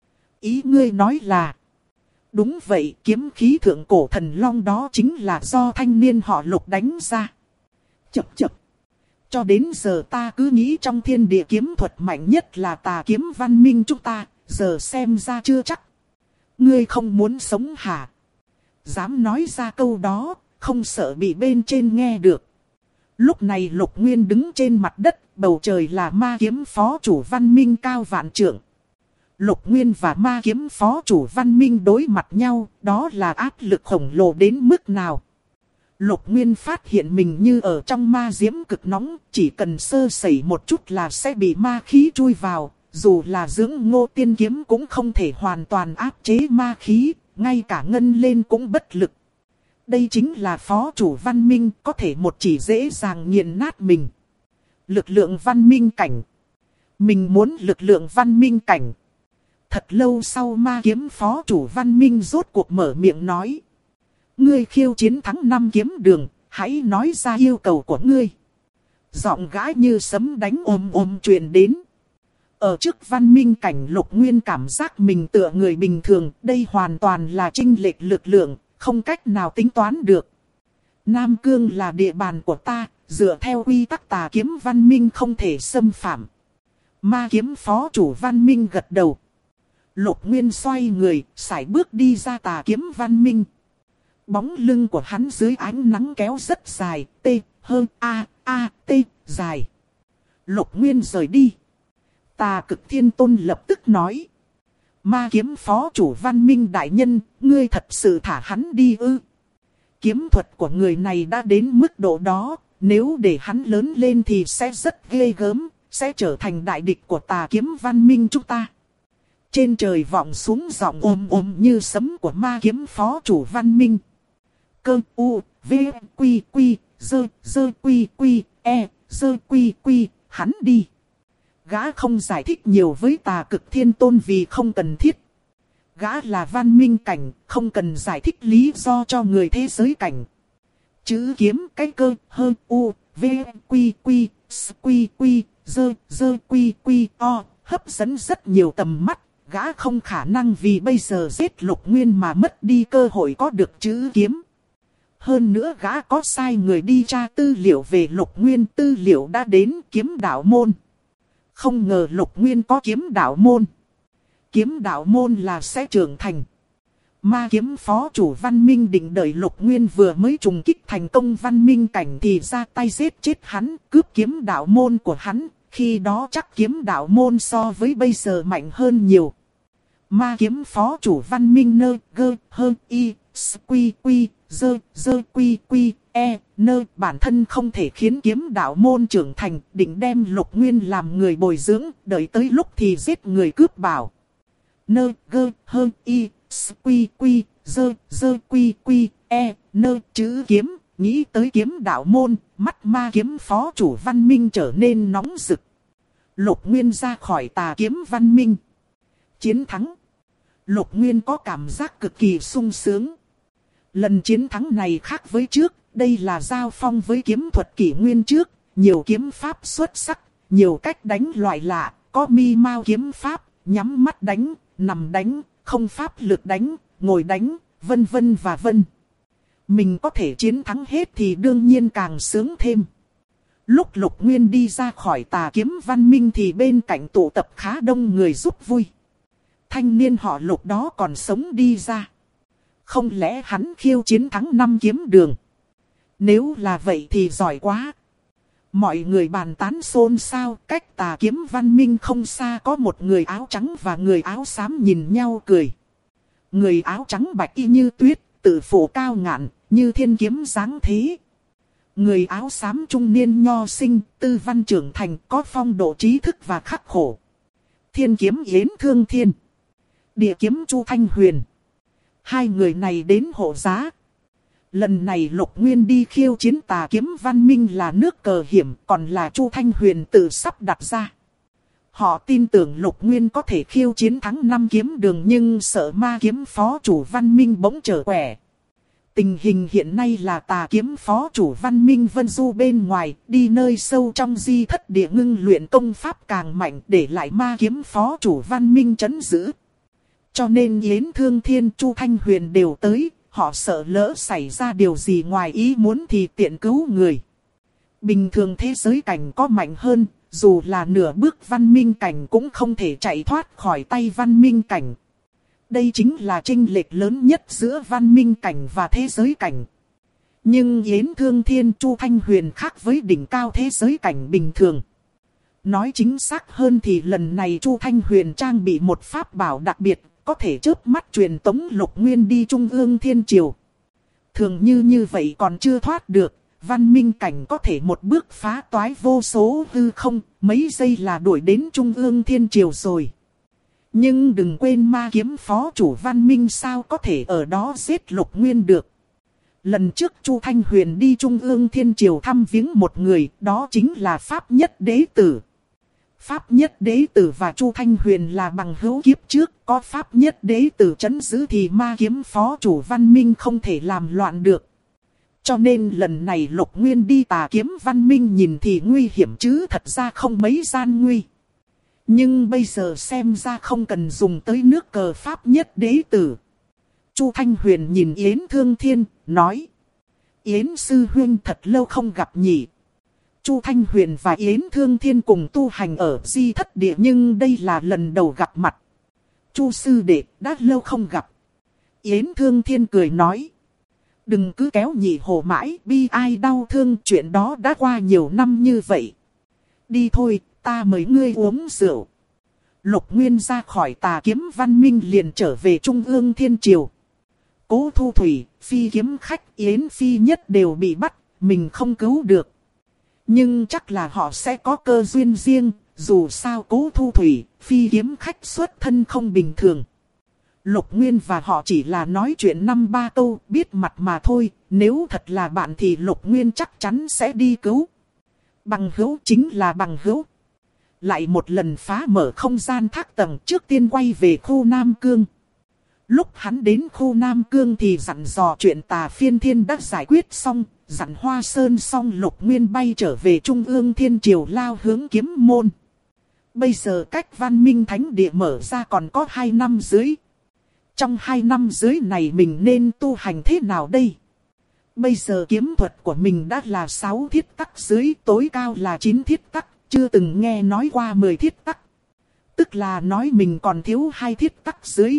Ý ngươi nói là... Đúng vậy, kiếm khí thượng cổ thần long đó chính là do thanh niên họ Lục đánh ra. Chập chập. Cho đến giờ ta cứ nghĩ trong thiên địa kiếm thuật mạnh nhất là tà kiếm văn minh chúng ta, giờ xem ra chưa chắc. Ngươi không muốn sống hả? Dám nói ra câu đó, không sợ bị bên trên nghe được. Lúc này Lục Nguyên đứng trên mặt đất, bầu trời là ma kiếm phó chủ văn minh cao vạn trượng. Lục Nguyên và ma kiếm phó chủ văn minh đối mặt nhau, đó là áp lực khổng lồ đến mức nào. Lục Nguyên phát hiện mình như ở trong ma diễm cực nóng, chỉ cần sơ sẩy một chút là sẽ bị ma khí chui vào. Dù là dưỡng ngô tiên kiếm cũng không thể hoàn toàn áp chế ma khí, ngay cả ngân lên cũng bất lực. Đây chính là phó chủ văn minh, có thể một chỉ dễ dàng nghiền nát mình. Lực lượng văn minh cảnh. Mình muốn lực lượng văn minh cảnh. Thật lâu sau ma kiếm phó chủ văn minh rốt cuộc mở miệng nói. Ngươi khiêu chiến thắng 5 kiếm đường, hãy nói ra yêu cầu của ngươi. Giọng gái như sấm đánh ôm truyền đến. Ở trước văn minh cảnh Lục Nguyên cảm giác mình tựa người bình thường, đây hoàn toàn là chênh lệch lực lượng, không cách nào tính toán được. Nam Cương là địa bàn của ta, dựa theo quy tắc tà kiếm văn minh không thể xâm phạm. Ma kiếm phó chủ văn minh gật đầu. Lục Nguyên xoay người, sải bước đi ra tà kiếm văn minh. Bóng lưng của hắn dưới ánh nắng kéo rất dài, dài. Lục Nguyên rời đi. Tà Cực Thiên Tôn lập tức nói. Ma kiếm phó chủ văn minh đại nhân, ngươi thật sự thả hắn đi ư? Kiếm thuật của người này đã đến mức độ đó, nếu để hắn lớn lên thì sẽ rất ghê gớm, sẽ trở thành đại địch của tà kiếm văn minh chúng ta. Trên trời vọng xuống giọng ôm như sấm của ma kiếm phó chủ văn minh. Cơ u, v, quy quy, dơ quy quy, dơ quy quy, hắn đi. Gã không giải thích nhiều với Tà Cực Thiên Tôn vì không cần thiết. Gã là văn minh cảnh, không cần giải thích lý do cho người thế giới cảnh. Chữ kiếm cái cơ, hơ, u, v, quy quy, quy quy, dơ quy quy, hấp dẫn rất nhiều tầm mắt. Gã không khả năng vì bây giờ giết Lục Nguyên mà mất đi cơ hội có được chữ kiếm. Hơn nữa gã có sai người đi tra tư liệu về Lục Nguyên, tư liệu đã đến kiếm đạo môn. Không ngờ Lục Nguyên có kiếm đạo môn. Kiếm đạo môn là sẽ trưởng thành. Ma kiếm phó chủ văn minh định đợi Lục Nguyên vừa mới trùng kích thành công văn minh cảnh thì ra tay giết chết hắn, cướp kiếm đạo môn của hắn. Khi đó chắc kiếm đạo môn so với bây giờ mạnh hơn nhiều. Ma kiếm phó chủ văn minh nơ gơ hơ y quy quy dơ dơ quy quy e nơ bản thân không thể khiến kiếm đạo môn trưởng thành, định đem Lục Nguyên làm người bồi dưỡng, đợi tới lúc thì giết người cướp bảo. Nơ gơ hơ y quy quy dơ dơ quy quy e nơ chữ kiếm, nghĩ tới kiếm đạo môn, mắt ma kiếm phó chủ văn minh trở nên nóng rực. Lục Nguyên ra khỏi tà kiếm văn minh. Chiến thắng. Lục Nguyên có cảm giác cực kỳ sung sướng. Lần chiến thắng này khác với trước, đây là giao phong với kiếm thuật kỷ nguyên trước, nhiều kiếm pháp xuất sắc, nhiều cách đánh loại lạ, có mi mao kiếm pháp, nhắm mắt đánh, nằm đánh, không pháp lực đánh, ngồi đánh, vân vân và vân. Mình có thể chiến thắng hết thì đương nhiên càng sướng thêm. Lúc Lục Nguyên đi ra khỏi tà kiếm văn minh thì bên cạnh tụ tập khá đông người giúp vui. Thanh niên họ Lục đó còn sống đi ra. Không lẽ hắn khiêu chiến thắng 5 kiếm đường? Nếu là vậy thì giỏi quá. Mọi người bàn tán xôn xao, cách tà kiếm văn minh không xa có một người áo trắng và người áo xám nhìn nhau cười. Người áo trắng bạch y như tuyết, tự phủ cao ngạn, như thiên kiếm dáng thế. Người áo xám trung niên nho sinh, tư văn trưởng thành, có phong độ trí thức và khắc khổ. Thiên kiếm Yến Thương Thiên, địa kiếm Chu Thanh Huyền. Hai người này đến hộ giá. Lần này Lục Nguyên đi khiêu chiến tà kiếm văn minh là nước cờ hiểm, còn là Chu Thanh Huyền tự sắp đặt ra. Họ tin tưởng Lục Nguyên có thể khiêu chiến thắng 5 kiếm đường, nhưng sợ ma kiếm phó chủ văn minh bỗng trở quẻ. Tình hình hiện nay là tà kiếm phó chủ văn minh vân du bên ngoài, đi nơi sâu trong di thất địa ngưng luyện công pháp càng mạnh, để lại ma kiếm phó chủ văn minh trấn giữ. Cho nên Yến Thương Thiên, Chu Thanh Huyền đều tới, họ sợ lỡ xảy ra điều gì ngoài ý muốn thì tiện cứu người. Bình thường thế giới cảnh có mạnh hơn, dù là nửa bước văn minh cảnh cũng không thể chạy thoát khỏi tay văn minh cảnh. Đây chính là chênh lệch lớn nhất giữa văn minh cảnh và thế giới cảnh. Nhưng Yến Thương Thiên, Chu Thanh Huyền khác với đỉnh cao thế giới cảnh bình thường. Nói chính xác hơn thì lần này Chu Thanh Huyền trang bị một pháp bảo đặc biệt, có thể chớp mắt truyền tống Lục Nguyên đi Trung ương Thiên Triều. Thường như vậy còn chưa thoát được, văn minh cảnh có thể một bước phá toái vô số hư không, mấy giây là đuổi đến Trung ương Thiên Triều rồi. Nhưng đừng quên ma kiếm phó chủ văn minh sao có thể ở đó giết Lục Nguyên được. Lần trước Chu Thanh Huyền đi Trung ương Thiên Triều thăm viếng một người, đó chính là Pháp Nhất Đế Tử. Pháp Nhất Đế Tử và Chu Thanh Huyền là bằng hữu kiếp trước, có Pháp Nhất Đế Tử trấn giữ thì ma kiếm phó chủ văn minh không thể làm loạn được. Cho nên lần này Lục Nguyên đi tà kiếm văn minh nhìn thì nguy hiểm chứ thật ra không mấy gian nguy. Nhưng bây giờ xem ra không cần dùng tới nước cờ Pháp Nhất Đế Tử. Chu Thanh Huyền nhìn Yến Thương Thiên, nói: Yến sư huynh thật lâu không gặp nhỉ. Chu Thanh Huyền và Yến Thương Thiên cùng tu hành ở di thất địa, nhưng đây là lần đầu gặp mặt. Chu sư đệ, đã lâu không gặp. Yến Thương Thiên cười nói: đừng cứ kéo nhị hồ mãi, bi ai đau thương, chuyện đó đã qua nhiều năm như vậy. Đi thôi, ta mời ngươi uống rượu. Lục Nguyên ra khỏi tà kiếm văn minh liền trở về Trung ương Thiên Triều. Cố Thu Thủy, Phi kiếm khách, Yến Phi Nhất đều bị bắt, mình không cứu được. Nhưng chắc là họ sẽ có cơ duyên riêng, dù sao Cố Thu Thủy, Phi kiếm khách xuất thân không bình thường. Lục Nguyên và họ chỉ là nói chuyện 5-3 câu, biết mặt mà thôi, nếu thật là bạn thì Lục Nguyên chắc chắn sẽ đi cứu. Bằng hữu chính là bằng hữu. Lại một lần phá mở không gian thác tầng, trước tiên quay về khu Nam Cương. Lúc hắn đến khu Nam Cương thì dặn dò chuyện Tà Phiên Thiên đã giải quyết xong, dặn Hoa Sơn xong Lục Nguyên bay trở về Trung ương Thiên Triều lao hướng Kiếm Môn. Bây giờ cách Văn Minh Thánh Địa mở ra còn có 2 năm dưới. Trong 2 năm dưới này mình nên tu hành thế nào đây? Bây giờ kiếm thuật của mình đã là 6 thiết tắc dưới, tối cao là 9 thiết tắc, chưa từng nghe nói qua 10 thiết tắc. Tức là nói mình còn thiếu 2 thiết tắc dưới.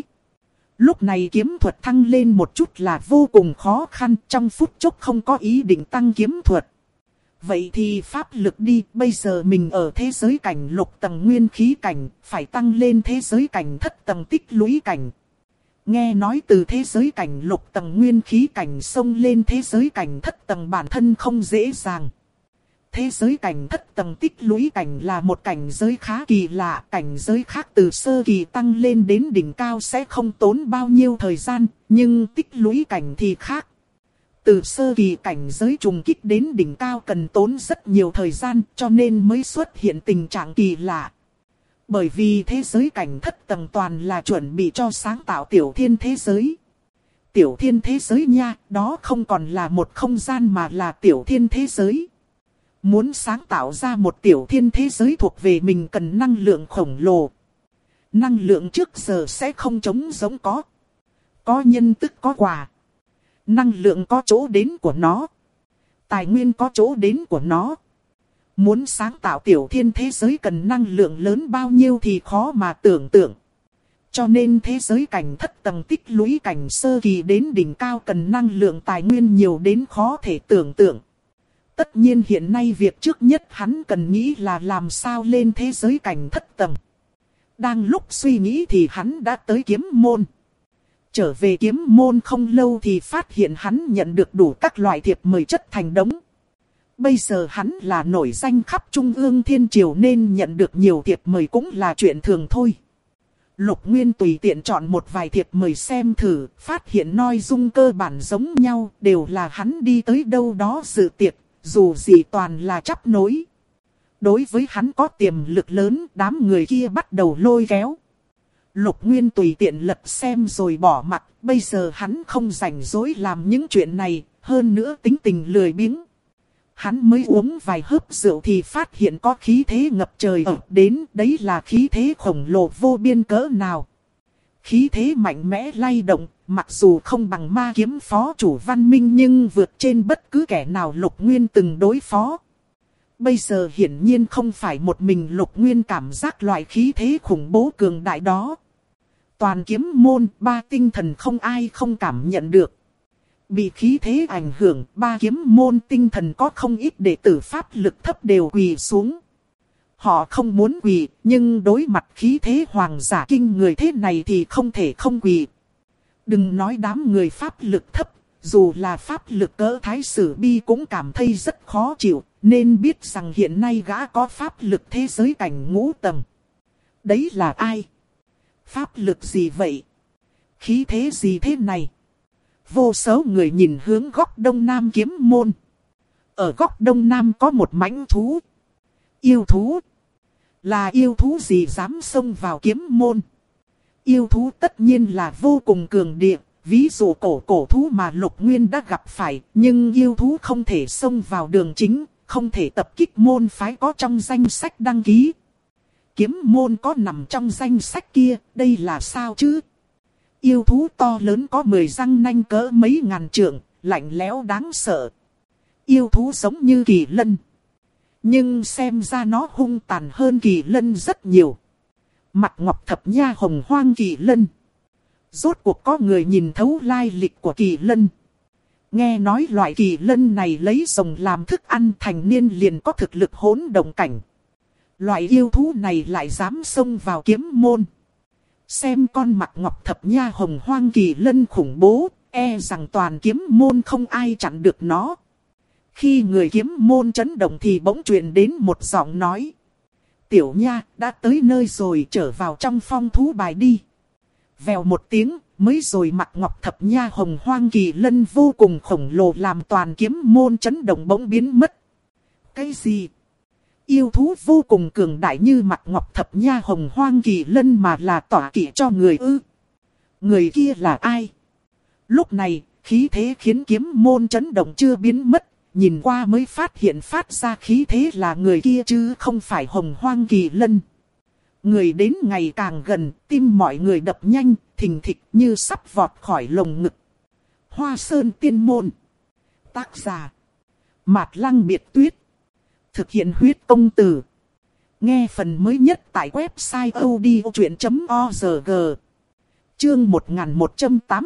Lúc này kiếm thuật thăng lên một chút là vô cùng khó khăn, trong phút chốc không có ý định tăng kiếm thuật. Vậy thì pháp lực đi, bây giờ mình ở thế giới cảnh lục tầng nguyên khí cảnh, phải tăng lên thế giới cảnh thất tầng tích lũy cảnh. Nghe nói từ thế giới cảnh lục tầng nguyên khí cảnh xông lên thế giới cảnh thất tầng bản thân không dễ dàng. Thế giới cảnh thất tầng tích lũy cảnh là một cảnh giới khá kỳ lạ, cảnh giới khác từ sơ kỳ tăng lên đến đỉnh cao sẽ không tốn bao nhiêu thời gian, nhưng tích lũy cảnh thì khác. Từ sơ kỳ cảnh giới trùng kích đến đỉnh cao cần tốn rất nhiều thời gian cho nên mới xuất hiện tình trạng kỳ lạ. Bởi vì thế giới cảnh thất tầng toàn là chuẩn bị cho sáng tạo tiểu thiên thế giới. Tiểu thiên thế giới nha, đó không còn là một không gian mà là tiểu thiên thế giới. Muốn sáng tạo ra một tiểu thiên thế giới thuộc về mình cần năng lượng khổng lồ. Năng lượng trước giờ sẽ không trống giống có. Có nhân tức có quả. Năng lượng có chỗ đến của nó. Tài nguyên có chỗ đến của nó. Muốn sáng tạo tiểu thiên thế giới cần năng lượng lớn bao nhiêu thì khó mà tưởng tượng. Cho nên thế giới cảnh thất tầng tích lũy cảnh sơ kỳ đến đỉnh cao cần năng lượng tài nguyên nhiều đến khó thể tưởng tượng. Tất nhiên hiện nay việc trước nhất hắn cần nghĩ là làm sao lên thế giới cảnh thất tầng. Đang lúc suy nghĩ thì hắn đã tới kiếm môn. Trở về kiếm môn không lâu thì phát hiện hắn nhận được đủ các loại thiệp mời chất thành đống. Bây giờ hắn là nổi danh khắp Trung ương Thiên Triều nên nhận được nhiều thiệp mời cũng là chuyện thường thôi. Lục Nguyên tùy tiện chọn một vài thiệp mời xem thử, phát hiện nội dung cơ bản giống nhau, đều là hắn đi tới đâu đó dự tiệc, dù gì toàn là chắp nối. Đối với hắn có tiềm lực lớn, đám người kia bắt đầu lôi kéo. Lục Nguyên tùy tiện lật xem rồi bỏ mặc, bây giờ hắn không rảnh rỗi làm những chuyện này, hơn nữa tính tình lười biếng. Hắn mới uống vài hớp rượu thì phát hiện có khí thế ngập trời ập đến, đấy là khí thế khổng lồ vô biên cỡ nào. Khí thế mạnh mẽ lay động, mặc dù không bằng ma kiếm phó chủ văn minh nhưng vượt trên bất cứ kẻ nào Lục Nguyên từng đối phó. Bây giờ hiển nhiên không phải một mình Lục Nguyên cảm giác loại khí thế khủng bố cường đại đó. Toàn kiếm môn, ba tinh thần không ai không cảm nhận được. Bị khí thế ảnh hưởng, ba kiếm môn tinh thần có không ít đệ tử pháp lực thấp đều quỳ xuống. Họ không muốn quỳ, nhưng đối mặt khí thế hoàng giả kinh người thế này thì không thể không quỳ. Đừng nói đám người pháp lực thấp, dù là pháp lực cỡ thái sử bi cũng cảm thấy rất khó chịu, nên biết rằng hiện nay gã có pháp lực thế giới cảnh ngũ tầng. Đấy là ai? Pháp lực gì vậy? Khí thế gì thế này? Vô số người nhìn hướng góc đông nam kiếm môn. Ở góc đông nam có một mãnh thú. Yêu thú. Là yêu thú gì dám xông vào kiếm môn? Yêu thú tất nhiên là vô cùng cường địa. Ví dụ cổ thú mà Lục Nguyên đã gặp phải. Nhưng yêu thú không thể xông vào đường chính. Không thể tập kích môn phái có trong danh sách đăng ký. Kiếm môn có nằm trong danh sách kia. Đây là sao chứ? Yêu thú to lớn có 10 răng nanh cỡ mấy ngàn trượng, lạnh lẽo đáng sợ. Yêu thú giống như kỳ lân. Nhưng xem ra nó hung tàn hơn kỳ lân rất nhiều. Mặt ngọc thập nha hồng hoang kỳ lân. Rốt cuộc có người nhìn thấu lai lịch của kỳ lân. Nghe nói loại kỳ lân này lấy rồng làm thức ăn thành niên liền có thực lực hỗn động cảnh. Loại yêu thú này lại dám xông vào kiếm môn. Xem con mặt ngọc thập nha hồng hoang kỳ lân khủng bố, e rằng toàn kiếm môn không ai chặn được nó. Khi người kiếm môn chấn động thì bỗng truyền đến một giọng nói. Tiểu nha, đã tới nơi rồi, trở vào trong phong thú bài đi. Vèo một tiếng, mới rồi mặt ngọc thập nha hồng hoang kỳ lân vô cùng khổng lồ làm toàn kiếm môn chấn động bỗng biến mất. Cái gì? Yêu thú vô cùng cường đại như mặt ngọc thập nha hồng hoang kỳ lân mà là tỏa kỵ cho người ư? Người kia là ai? Lúc này, khí thế khiến kiếm môn chấn động chưa biến mất, nhìn qua mới phát hiện phát ra khí thế là người kia chứ không phải hồng hoang kỳ lân. Người đến ngày càng gần, tim mọi người đập nhanh, thình thịch như sắp vọt khỏi lồng ngực. Hoa Sơn Tiên Môn. Tác giả: Mạt Lăng Biệt Tuyết. Thực hiện huyết công từ. Nghe phần mới nhất tại website odchuyện.org. Chương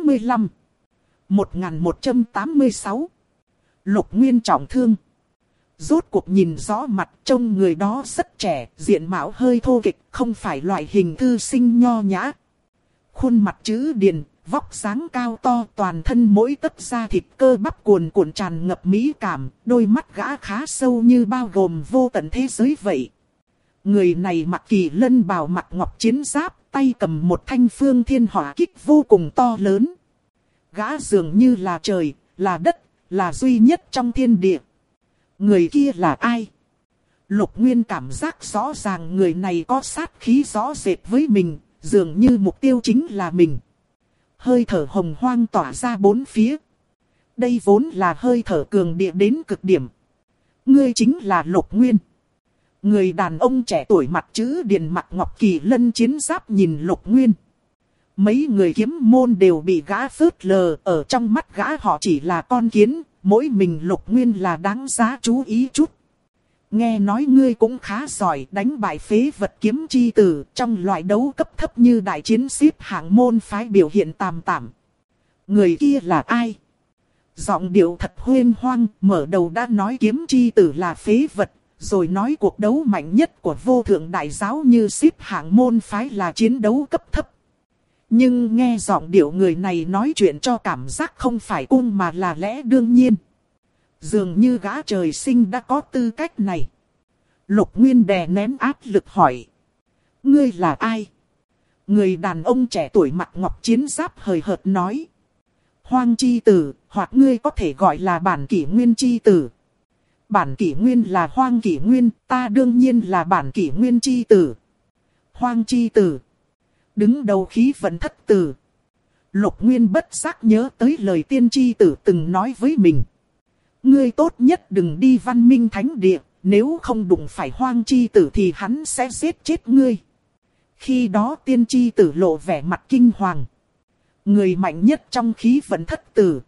1185 1186. Lục Nguyên trọng thương. Rốt cuộc nhìn rõ mặt, trông người đó rất trẻ, diện mạo hơi thô kệch, không phải loại hình thư sinh nho nhã. Khuôn mặt chữ điền, vóc dáng cao to, toàn thân mỗi tấc da thịt cơ bắp cuồn cuộn tràn ngập mỹ cảm, đôi mắt gã khá sâu như bao gồm vô tận thế giới vậy. Người này mặc kỳ lân bào mặt ngọc chiến giáp, tay cầm một thanh phương thiên hỏa kích vô cùng to lớn. Gã dường như là trời, là đất, là duy nhất trong thiên địa. Người kia là ai? Lục Nguyên cảm giác rõ ràng người này có sát khí rõ rệt với mình, dường như mục tiêu chính là mình. Hơi thở hồng hoang tỏa ra bốn phía. Đây vốn là hơi thở cường địa đến cực điểm. Ngươi chính là Lục Nguyên. Người đàn ông trẻ tuổi mặt chữ điền mặt ngọc kỳ lân chiến giáp nhìn Lục Nguyên. Mấy người kiếm môn đều bị gã phớt lờ, ở trong mắt gã họ chỉ là con kiến, mỗi mình Lục Nguyên là đáng giá chú ý chút. Nghe nói ngươi cũng khá giỏi đánh bại phế vật kiếm chi tử, trong loại đấu cấp thấp như đại chiến xếp hạng môn phái biểu hiện tạm tạm. Người kia là ai? Giọng điệu thật huênh hoang, mở đầu đã nói kiếm chi tử là phế vật, rồi nói cuộc đấu mạnh nhất của vô thượng đại giáo như xếp hạng môn phái là chiến đấu cấp thấp. Nhưng nghe giọng điệu người này nói chuyện cho cảm giác không phải cung mà là lẽ đương nhiên. Dường như gã trời sinh đã có tư cách này. Lục Nguyên đè nén áp lực hỏi. Ngươi là ai? Người đàn ông trẻ tuổi mặt ngọc chiến giáp hời hợt nói. Hoang chi tử, hoặc ngươi có thể gọi là bản kỷ nguyên chi tử. Bản kỷ nguyên là hoang kỷ nguyên, ta đương nhiên là bản kỷ nguyên chi tử. Hoang chi tử. Đứng đầu khí vận thất tử. Lục Nguyên bất giác nhớ tới lời tiên chi tử từng nói với mình. Ngươi tốt nhất đừng đi văn minh thánh địa, nếu không đụng phải hoang chi tử thì hắn sẽ giết chết ngươi. Khi đó tiên chi tử lộ vẻ mặt kinh hoàng. Người mạnh nhất trong khí vận thất tử.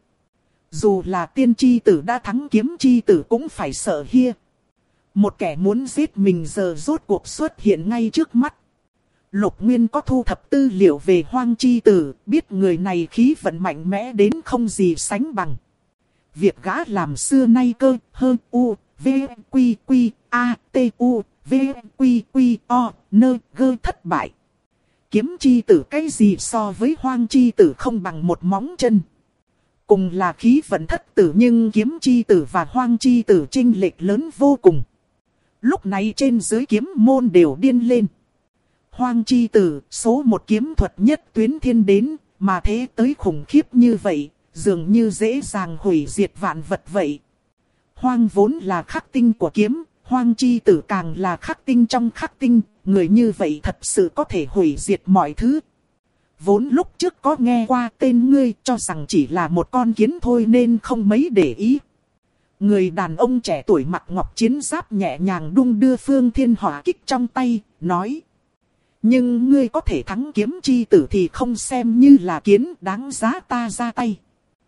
Dù là tiên chi tử đã thắng kiếm chi tử cũng phải sợ hia. Một kẻ muốn giết mình giờ rốt cuộc xuất hiện ngay trước mắt. Lục Nguyên có thu thập tư liệu về hoang chi tử, biết người này khí vận mạnh mẽ đến không gì sánh bằng. Việc gã làm xưa nay cơ, hơn u, v, quy, quy, a, t, u, v, quy, quy, o, nơ, gơ thất bại. Kiếm chi tử cái gì so với hoang chi tử không bằng một móng chân. Cùng là khí vận thất tử nhưng kiếm chi tử và hoang chi tử chênh lệch lớn vô cùng. Lúc này trên dưới kiếm môn đều điên lên. Hoang chi tử, số một kiếm thuật nhất tuyến thiên đến, mà thế tới khủng khiếp như vậy, dường như dễ dàng hủy diệt vạn vật vậy. Hoang vốn là khắc tinh của kiếm, hoang chi tử càng là khắc tinh trong khắc tinh, người như vậy thật sự có thể hủy diệt mọi thứ. Vốn lúc trước có nghe qua tên ngươi cho rằng chỉ là một con kiến thôi nên không mấy để ý. Người đàn ông trẻ tuổi mặt ngọc chiến giáp nhẹ nhàng đung đưa phương thiên hỏa kích trong tay, nói. Nhưng ngươi có thể thắng kiếm chi tử thì không xem như là kiến đáng giá ta ra tay.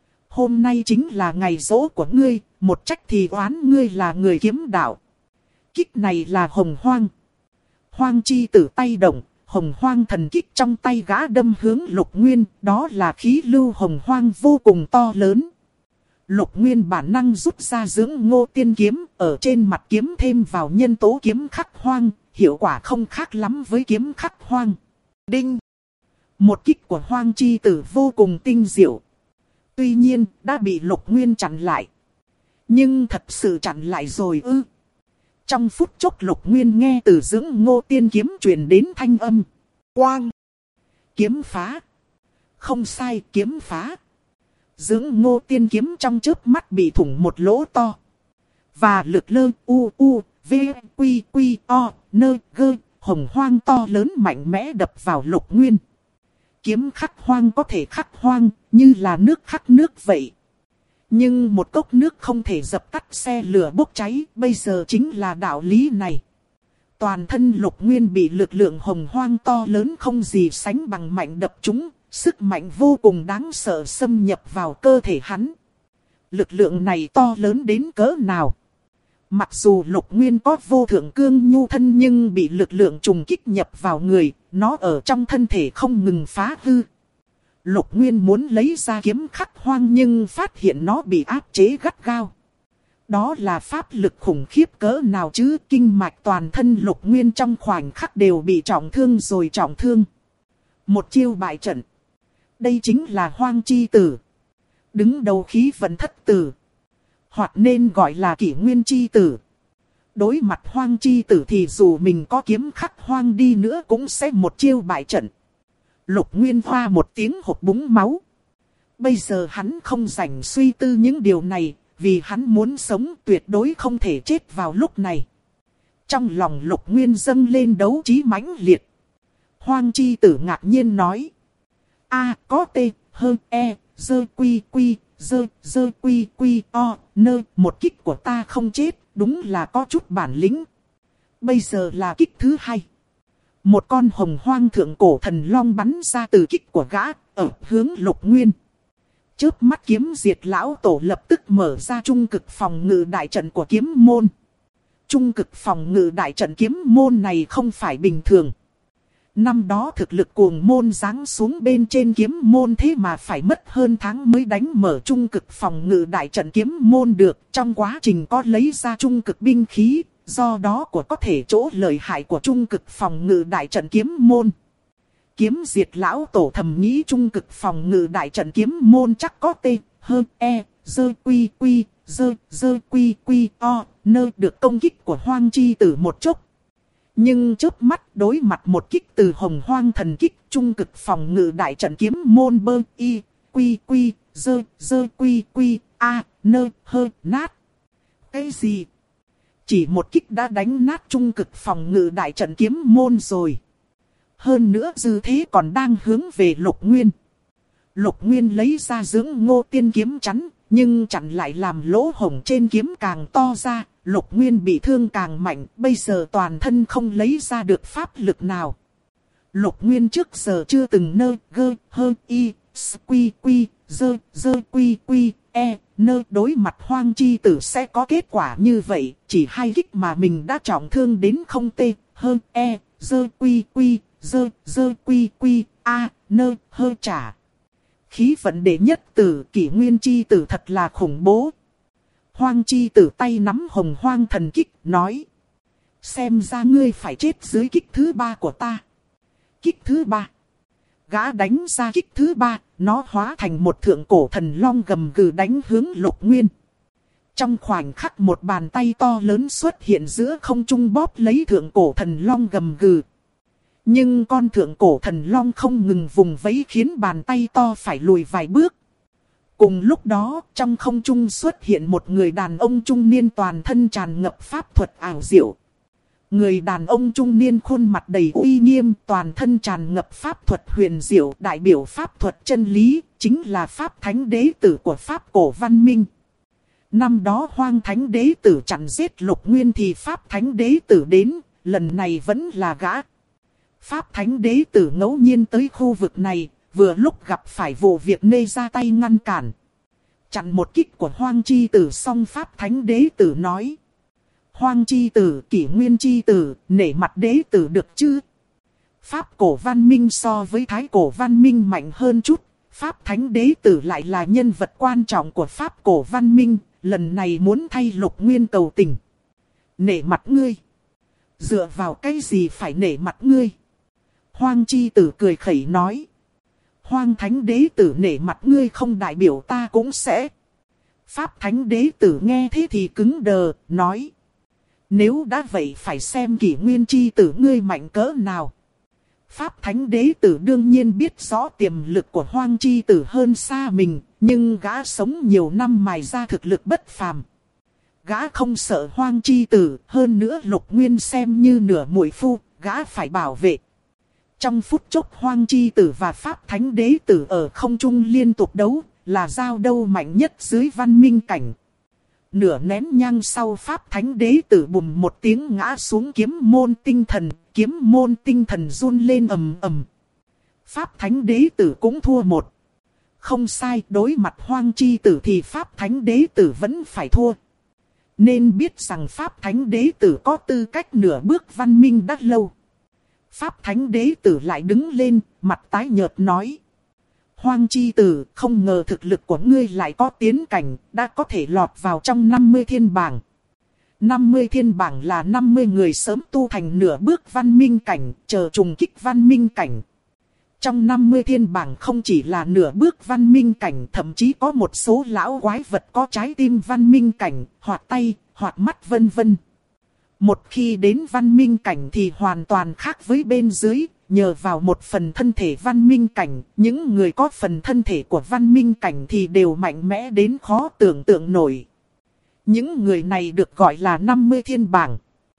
Hôm nay chính là ngày giỗ của ngươi, một trách thì oán ngươi là người kiếm đạo. Kích này là hồng hoang. Hoang chi tử tay động, hồng hoang thần kích trong tay gã đâm hướng Lục Nguyên, đó là khí lưu hồng hoang vô cùng to lớn. Lục Nguyên bản năng rút ra dưỡng ngô tiên kiếm, ở trên mặt kiếm thêm vào nhân tố kiếm khắc hoang, hiệu quả không khác lắm với kiếm khắc hoang. Đinh! Một kích của hoang chi tử vô cùng tinh diệu. Tuy nhiên, đã bị Lục Nguyên chặn lại. Nhưng thật sự chặn lại rồi ư. Trong phút chốc Lục Nguyên nghe từ dưỡng ngô tiên kiếm truyền đến thanh âm. Quang! Kiếm phá! Không sai, kiếm phá! Dưỡng ngô tiên kiếm trong chớp mắt bị thủng một lỗ to. Và lực lơ u u, v, quy quy, o, nơ, gơ, hồng hoang to lớn mạnh mẽ đập vào Lục Nguyên. Kiếm khắc hoang có thể khắc hoang, như là nước khắc nước vậy. Nhưng một cốc nước không thể dập tắt xe lửa bốc cháy, bây giờ chính là đạo lý này. Toàn thân Lục Nguyên bị lực lượng hồng hoang to lớn không gì sánh bằng mạnh đập trúng, sức mạnh vô cùng đáng sợ xâm nhập vào cơ thể hắn. Lực lượng này to lớn đến cỡ nào? Mặc dù Lục Nguyên có vô thượng cương nhu thân nhưng bị lực lượng trùng kích nhập vào người, nó ở trong thân thể không ngừng phá hư. Lục Nguyên muốn lấy ra kiếm khắc hoang nhưng phát hiện nó bị áp chế gắt gao. Đó là pháp lực khủng khiếp cỡ nào chứ, kinh mạch toàn thân Lục Nguyên trong khoảnh khắc đều bị trọng thương rồi trọng thương. Một chiêu bại trận. Đây chính là Hoang Chi Tử. Đứng đầu khí vận thất tử. Hoặc nên gọi là Kỷ Nguyên Chi Tử. Đối mặt Hoang Chi Tử thì dù mình có kiếm khắc hoang đi nữa cũng sẽ một chiêu bại trận. Lục Nguyên hoa một tiếng hộc búng máu. Bây giờ hắn không rảnh suy tư những điều này, vì hắn muốn sống tuyệt đối không thể chết vào lúc này. Trong lòng Lục Nguyên dâng lên đấu trí mãnh liệt. Hoang Chi Tử ngạc nhiên nói. A có T, hơn E, dơ quy quy, dơ quy quy o, nơ, một kích của ta không chết, đúng là có chút bản lĩnh. Bây giờ là kích thứ hai. Một con hồng hoang thượng cổ thần long bắn ra từ kích của gã, ở hướng Lục Nguyên. Chớp mắt kiếm diệt lão tổ lập tức mở ra trung cực phòng ngự đại trận của kiếm môn. Trung cực phòng ngự đại trận kiếm môn này không phải bình thường. Năm đó thực lực cuồng môn giáng xuống bên trên kiếm môn thế mà phải mất hơn tháng mới đánh mở trung cực phòng ngự đại trận kiếm môn được. Trong quá trình có lấy ra trung cực binh khí, do đó của có thể chỗ lợi hại của trung cực phòng ngự đại trận kiếm môn. Kiếm diệt lão tổ thầm nghĩ trung cực phòng ngự đại trận kiếm môn chắc có T, hơn E, dơ quy quy, dơ quy quy o, nơ được công kích của Hoang Chi Tử một chốc. Nhưng chớp mắt đối mặt một kích từ Hồng Hoang thần kích, trung cực phòng ngự đại trận kiếm môn bơ y, quy quy, dơ quy quy, a, nơ, hơ, nát. Cái gì? Chỉ một kích đã đánh nát trung cực phòng ngự đại trận kiếm môn rồi. Hơn nữa dư thế còn đang hướng về Lục Nguyên. Lục Nguyên lấy ra dưỡng ngô tiên kiếm chắn, nhưng chặn lại làm lỗ hổng trên kiếm càng to ra. Lục Nguyên bị thương càng mạnh, bây giờ toàn thân không lấy ra được pháp lực nào. Lục Nguyên trước giờ chưa từng nơ, gơ, hơ, y, quy quy, dơ quy quy, e, nơ đối mặt Hoang Chi Tử sẽ có kết quả như vậy. Chỉ hai kích mà mình đã trọng thương đến không T, hơn E, dơ quy quy, dơ quy quy, a, nơ, hơ trả. Khí vận đệ nhất tử Kỷ Nguyên Chi Tử thật là khủng bố. Hoang Chi Tử tay nắm Hồng Hoang thần kích, nói. Xem ra ngươi phải chết dưới kích thứ ba của ta. Kích thứ ba. Gã đánh ra kích thứ ba, nó hóa thành một thượng cổ thần long gầm gừ đánh hướng Lục Nguyên. Trong khoảnh khắc một bàn tay to lớn xuất hiện giữa không trung bóp lấy thượng cổ thần long gầm gừ. Nhưng con thượng cổ thần long không ngừng vùng vẫy khiến bàn tay to phải lùi vài bước. Cùng lúc đó, trong không trung xuất hiện một người đàn ông trung niên toàn thân tràn ngập pháp thuật ảo diệu. Người đàn ông trung niên khuôn mặt đầy uy nghiêm, toàn thân tràn ngập pháp thuật huyền diệu, đại biểu pháp thuật chân lý, chính là Pháp Thánh Đế Tử của Pháp cổ văn minh. Năm đó Hoang Thánh Đế Tử chặn giết Lục Nguyên thì Pháp Thánh Đế Tử đến, lần này vẫn là gã. Pháp Thánh Đế Tử ngẫu nhiên tới khu vực này, vừa lúc gặp phải vụ việc nên ra tay ngăn cản. Chặn một kích của Hoang Chi Tử xong Pháp Thánh Đế Tử nói. Hoang Chi Tử, Kỷ Nguyên Chi Tử, nể mặt Đế Tử được chứ? Pháp cổ văn minh so với Thái cổ văn minh mạnh hơn chút. Pháp Thánh Đế Tử lại là nhân vật quan trọng của Pháp cổ văn minh, lần này muốn thay Lục Nguyên cầu tình. Nể mặt ngươi. Dựa vào cái gì phải nể mặt ngươi? Hoang Chi Tử cười khẩy nói. Hoang Thánh Đế Tử nể mặt ngươi không đại biểu ta cũng sẽ. Pháp Thánh Đế Tử nghe thế thì cứng đờ, nói. Nếu đã vậy phải xem Kỷ Nguyên Chi Tử ngươi mạnh cỡ nào. Pháp Thánh Đế Tử đương nhiên biết rõ tiềm lực của Hoang Chi Tử hơn xa mình, nhưng gã sống nhiều năm mài ra thực lực bất phàm. Gã không sợ Hoang Chi Tử, hơn nữa Lục Nguyên xem như nửa muội phu, gã phải bảo vệ. Trong phút chốc Hoang Chi Tử và Pháp Thánh Đế Tử ở không trung liên tục đấu, là giao đấu mạnh nhất dưới văn minh cảnh. Nửa nén nhang sau Pháp Thánh Đế Tử bùm một tiếng ngã xuống kiếm môn tinh thần run lên ầm ầm. Pháp Thánh Đế Tử cũng thua một. Không sai, đối mặt Hoang Chi Tử thì Pháp Thánh Đế Tử vẫn phải thua. Nên biết rằng Pháp Thánh Đế Tử có tư cách nửa bước văn minh đã lâu. Pháp Thánh Đế Tử lại đứng lên, mặt tái nhợt nói. Hoang chi tử, không ngờ thực lực của ngươi lại có tiến cảnh, đã có thể lọt vào trong 50 thiên bảng. 50 thiên bảng là 50 người sớm tu thành nửa bước văn minh cảnh, chờ trùng kích văn minh cảnh. Trong 50 thiên bảng không chỉ là nửa bước văn minh cảnh, thậm chí có một số lão quái vật có trái tim văn minh cảnh, hoạt tay, hoạt mắt vân vân. Một khi đến văn minh cảnh thì hoàn toàn khác với bên dưới, nhờ vào một phần thân thể văn minh cảnh, những người có phần thân thể của văn minh cảnh thì đều mạnh mẽ đến khó tưởng tượng nổi. Những người này được gọi là 50 thiên bảng.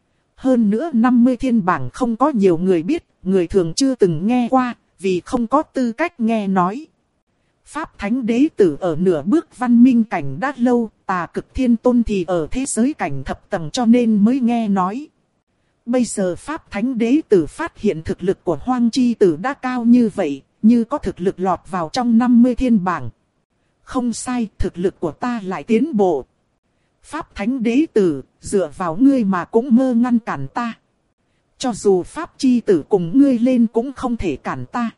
Hơn nữa 50 thiên bảng không có nhiều người biết, người thường chưa từng nghe qua, vì không có tư cách nghe nói. Pháp Thánh Đế Tử ở nửa bước văn minh cảnh đã lâu, Tà Cực Thiên Tôn thì ở thế giới cảnh thập tầng cho nên mới nghe nói. Bây giờ Pháp Thánh Đế Tử phát hiện thực lực của Hoang Chi Tử đã cao như vậy, như có thực lực lọt vào trong 50 thiên bảng. Không sai, thực lực của ta lại tiến bộ. Pháp Thánh Đế Tử, dựa vào ngươi mà cũng mơ ngăn cản ta. Cho dù Pháp Chi Tử cùng ngươi lên cũng không thể cản ta.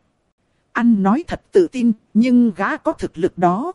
Ăn nói thật tự tin, nhưng gã có thực lực đó.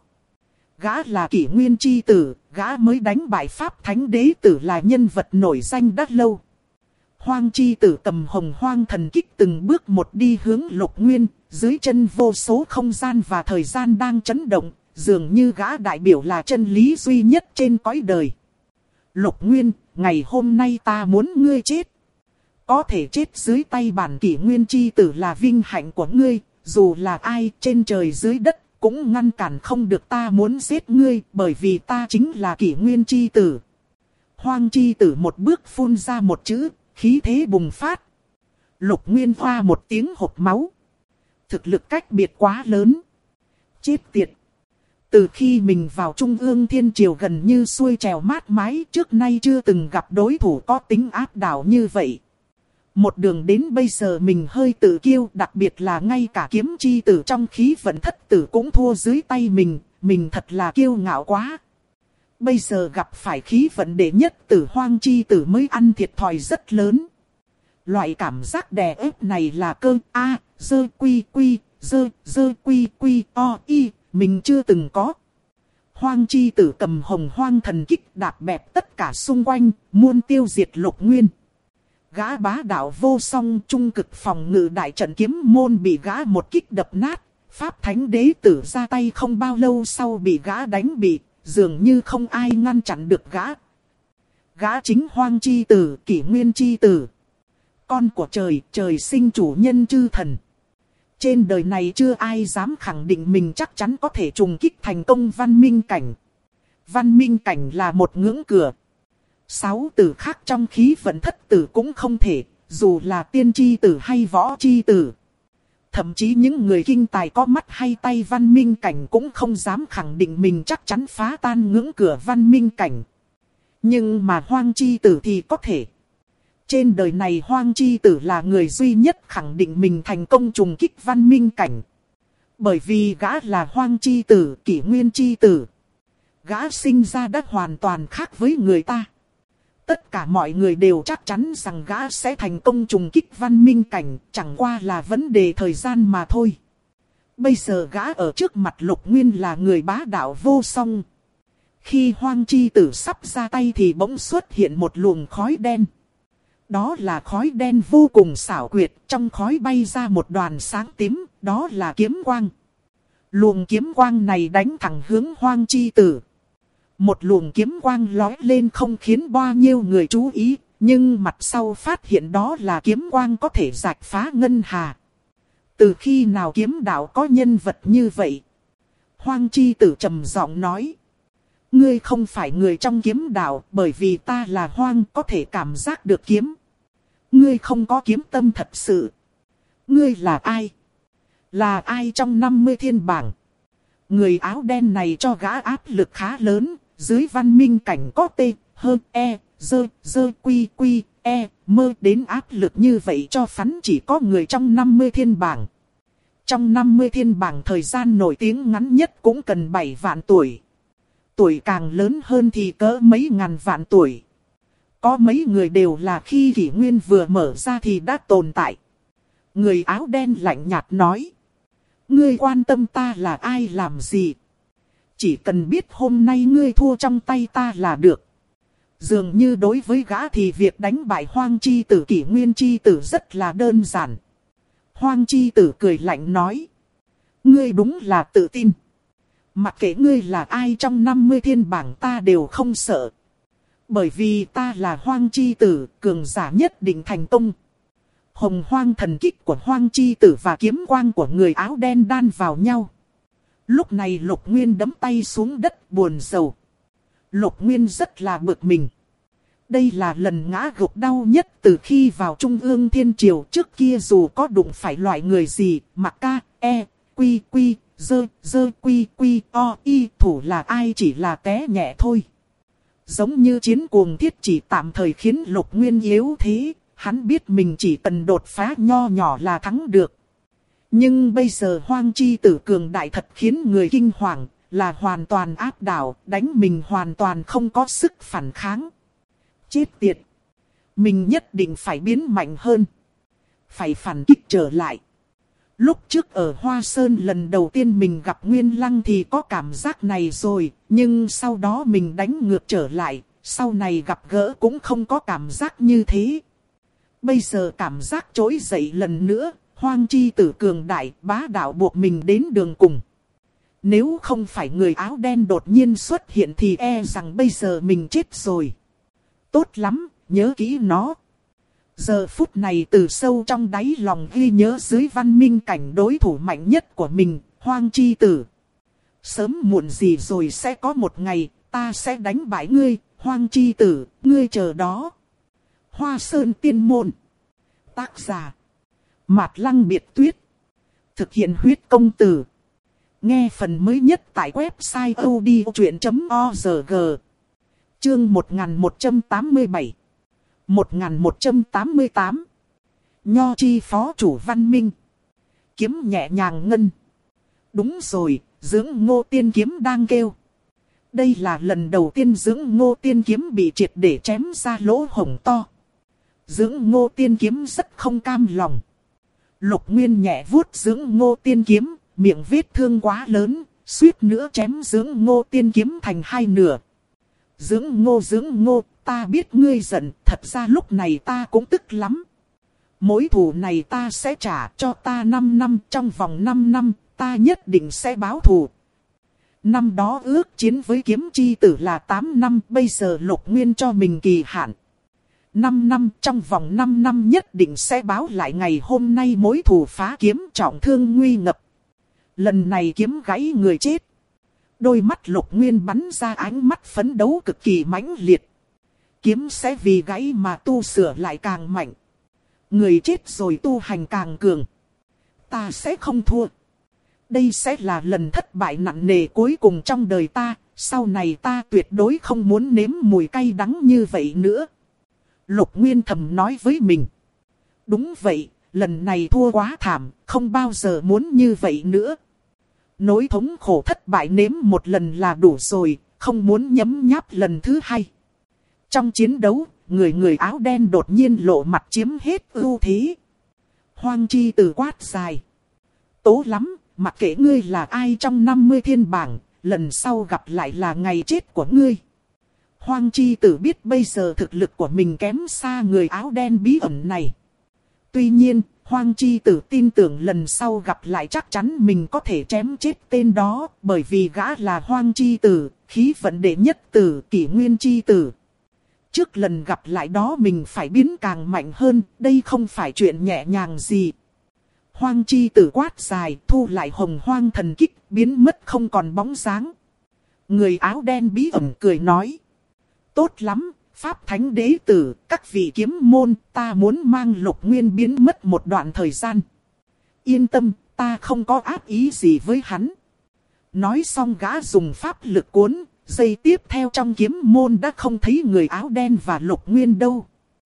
Gã là Kỷ Nguyên Chi Tử, gã mới đánh bại Pháp Thánh Đế Tử là nhân vật nổi danh đã lâu. Hoang Chi Tử cầm Hồng Hoang Thần Kích từng bước một đi hướng Lục Nguyên, dưới chân vô số không gian và thời gian đang chấn động, dường như gã đại biểu là chân lý duy nhất trên cõi đời. Lục Nguyên, ngày hôm nay ta muốn ngươi chết. Có thể chết dưới tay bản Kỷ Nguyên Chi Tử là vinh hạnh của ngươi, dù là ai trên trời dưới đất cũng ngăn cản không được ta muốn giết ngươi, bởi vì ta chính là Kỷ Nguyên Chi Tử. Hoang Chi Tử một bước phun ra một chữ, khí thế bùng phát. Lục Nguyên hoa một tiếng hộc máu. Thực lực cách biệt quá lớn. Chết tiệt. Từ khi mình vào Trung ương Thiên Triều gần như xuôi trèo mát mái, trước nay chưa từng gặp đối thủ có tính áp đảo như vậy. Một đường đến bây giờ mình hơi tự kiêu, đặc biệt là ngay cả Kiếm Chi Tử trong khí vận thất tử cũng thua dưới tay mình thật là kiêu ngạo quá. Bây giờ gặp phải khí vận đệ nhất tử Hoang Chi Tử mới ăn thiệt thòi rất lớn. Loại cảm giác đè ép này là cơ a dơ quy quy, dơ quy quy o y, mình chưa từng có. Hoang Chi Tử cầm Hồng Hoang Thần Kích đạp bẹp tất cả xung quanh, muốn tiêu diệt Lục Nguyên. Gã bá đạo vô song, trung cực phòng ngự đại trận kiếm môn bị gã một kích đập nát. Pháp Thánh Đế Tử ra tay không bao lâu sau bị gã đánh bị, dường như không ai ngăn chặn được gã. Gã chính Hoang Chi Tử, Kỷ Nguyên Chi Tử. Con của trời, trời sinh chủ nhân chư thần. Trên đời này chưa ai dám khẳng định mình chắc chắn có thể trùng kích thành công văn minh cảnh. Văn minh cảnh là một ngưỡng cửa. 6 tử khác trong khí vận thất tử cũng không thể, dù là tiên chi tử hay võ chi tử. Thậm chí những người kinh tài có mắt hay tay văn minh cảnh cũng không dám khẳng định mình chắc chắn phá tan ngưỡng cửa văn minh cảnh. Nhưng mà Hoang Chi Tử thì có thể. Trên đời này Hoang Chi Tử là người duy nhất khẳng định mình thành công trùng kích văn minh cảnh. Bởi vì gã là Hoang Chi Tử, Kỷ Nguyên Chi Tử. Gã sinh ra đã hoàn toàn khác với người ta. Tất cả mọi người đều chắc chắn rằng gã sẽ thành công trùng kích văn minh cảnh, chẳng qua là vấn đề thời gian mà thôi. Bây giờ gã ở trước mặt Lục Nguyên là người bá đạo vô song. Khi Hoang Chi Tử sắp ra tay thì bỗng xuất hiện một luồng khói đen. Đó là khói đen vô cùng xảo quyệt, trong khói bay ra một đoàn sáng tím, đó là kiếm quang. Luồng kiếm quang này đánh thẳng hướng Hoang Chi Tử. Một luồng kiếm quang lói lên không khiến bao nhiêu người chú ý, nhưng mặt sau phát hiện đó là kiếm quang có thể rạch phá ngân hà. Từ khi nào kiếm đạo có nhân vật như vậy? Hoang Chi Tử trầm giọng nói. Ngươi không phải người trong kiếm đạo, bởi vì ta là hoang có thể cảm giác được kiếm. Ngươi không có kiếm tâm thật sự. Ngươi là ai? Là ai trong 50 thiên bảng? Người áo đen này cho gã áp lực khá lớn. Dưới văn minh cảnh có T, H, E, dơ quy quy, E, mơ đến áp lực như vậy cho phắn chỉ có người trong 50 thiên bảng. Trong 50 thiên bảng thời gian nổi tiếng ngắn nhất cũng cần 7 vạn tuổi. Tuổi càng lớn hơn thì cỡ mấy ngàn vạn tuổi. Có mấy người đều là khi kỷ nguyên vừa mở ra thì đã tồn tại. Người áo đen lạnh nhạt nói. Ngươi quan tâm ta là ai làm gì? Chỉ cần biết hôm nay ngươi thua trong tay ta là được. Dường như đối với gã thì việc đánh bại Hoang Chi Tử Kỷ Nguyên Chi Tử rất là đơn giản. Hoang Chi Tử cười lạnh nói. Ngươi đúng là tự tin. Mặc kệ ngươi là ai trong 50 thiên bảng ta đều không sợ. Bởi vì ta là Hoang Chi Tử, cường giả nhất định thành công. Hồng Hoang thần kích của Hoang Chi Tử và kiếm quang của người áo đen đan vào nhau. Lúc này Lục Nguyên đấm tay xuống đất buồn rầu. Lục Nguyên rất là bực mình. Đây là lần ngã gục đau nhất từ khi vào Trung ương Thiên Triều. Trước kia dù có đụng phải loại người gì, mặc ca, quy, quy, thủ là ai chỉ là té nhẹ thôi. Giống như chiến cuồng thiết chỉ tạm thời khiến Lục Nguyên yếu thế, hắn biết mình chỉ cần đột phá nho nhỏ là thắng được. Nhưng bây giờ Hoang Chi Tử cường đại thật khiến người kinh hoàng, là hoàn toàn áp đảo, đánh mình hoàn toàn không có sức phản kháng. Chết tiệt! Mình nhất định phải biến mạnh hơn. Phải phản kích trở lại. Lúc trước ở Hoa Sơn lần đầu tiên mình gặp Nguyên Lăng thì có cảm giác này rồi, nhưng sau đó mình đánh ngược trở lại, sau này gặp gỡ cũng không có cảm giác như thế. Bây giờ cảm giác trỗi dậy lần nữa, Hoang Chi Tử cường đại bá đạo buộc mình đến đường cùng. Nếu không phải người áo đen đột nhiên xuất hiện thì e rằng bây giờ mình chết rồi. Tốt lắm, nhớ kỹ nó. Giờ phút này từ sâu trong đáy lòng ghi nhớ dưới văn minh cảnh đối thủ mạnh nhất của mình, Hoang Chi Tử. Sớm muộn gì rồi sẽ có một ngày, ta sẽ đánh bại ngươi, Hoang Chi Tử, ngươi chờ đó. Hoa Sơn Tiên Môn. Tác giả. Mạt Lăng Biệt Tuyết. Thực hiện huyết công từ. Nghe phần mới nhất tại website odchuyện.org. Chương 1187. 1188. Nho chi phó chủ văn minh. Kiếm nhẹ nhàng ngân. Đúng rồi, dưỡng ngô tiên kiếm đang kêu. Đây là lần đầu tiên dưỡng ngô tiên kiếm bị triệt để chém ra lỗ hổng to. Dưỡng ngô tiên kiếm rất không cam lòng. Lục Nguyên nhẹ vuốt dưỡng ngô tiên kiếm, miệng vết thương quá lớn, suýt nữa chém dưỡng ngô tiên kiếm thành hai nửa. Dưỡng ngô, ta biết ngươi giận, thật ra lúc này ta cũng tức lắm. Mối thù này ta sẽ trả cho ta 5 năm, trong vòng 5 năm, ta nhất định sẽ báo thù. Năm đó ước chiến với kiếm chi tử là 8 năm, bây giờ Lục Nguyên cho mình kỳ hạn. 5 năm, trong vòng 5 năm nhất định sẽ báo lại ngày hôm nay mối thù phá kiếm trọng thương nguy ngập. Lần này kiếm gãy người chết. Đôi mắt Lục Nguyên bắn ra ánh mắt phấn đấu cực kỳ mãnh liệt. Kiếm sẽ vì gãy mà tu sửa lại càng mạnh. Người chết rồi tu hành càng cường. Ta sẽ không thua. Đây sẽ là lần thất bại nặng nề cuối cùng trong đời ta. Sau này ta tuyệt đối không muốn nếm mùi cay đắng như vậy nữa. Lục Nguyên thầm nói với mình. Đúng vậy, lần này thua quá thảm, không bao giờ muốn như vậy nữa. Nỗi thống khổ thất bại nếm một lần là đủ rồi, không muốn nhấm nháp lần thứ hai. Trong chiến đấu, người áo đen đột nhiên lộ mặt chiếm hết ưu thế. Hoang Chi Tử quát dài. Tố lắm, mặc kệ ngươi là ai trong 50 thiên bảng, lần sau gặp lại là ngày chết của ngươi. Hoang Chi Tử biết bây giờ thực lực của mình kém xa người áo đen bí ẩn này. Tuy nhiên, Hoang Chi Tử tin tưởng lần sau gặp lại chắc chắn mình có thể chém chết tên đó, bởi vì gã là Hoang Chi Tử, khí vận đệ nhất tử, Kỷ Nguyên Chi Tử. Trước lần gặp lại đó mình phải biến càng mạnh hơn, đây không phải chuyện nhẹ nhàng gì. Hoang Chi Tử quát dài, thu lại hồng hoang thần kích, biến mất không còn bóng dáng. Người áo đen bí ẩn cười nói. Tốt lắm, Pháp Thánh Đế Tử, các vị kiếm môn, ta muốn mang Lục Nguyên biến mất một đoạn thời gian. Yên tâm, ta không có ác ý gì với hắn. Nói xong gã dùng pháp lực cuốn, giây tiếp theo trong kiếm môn đã không thấy người áo đen và Lục Nguyên đâu.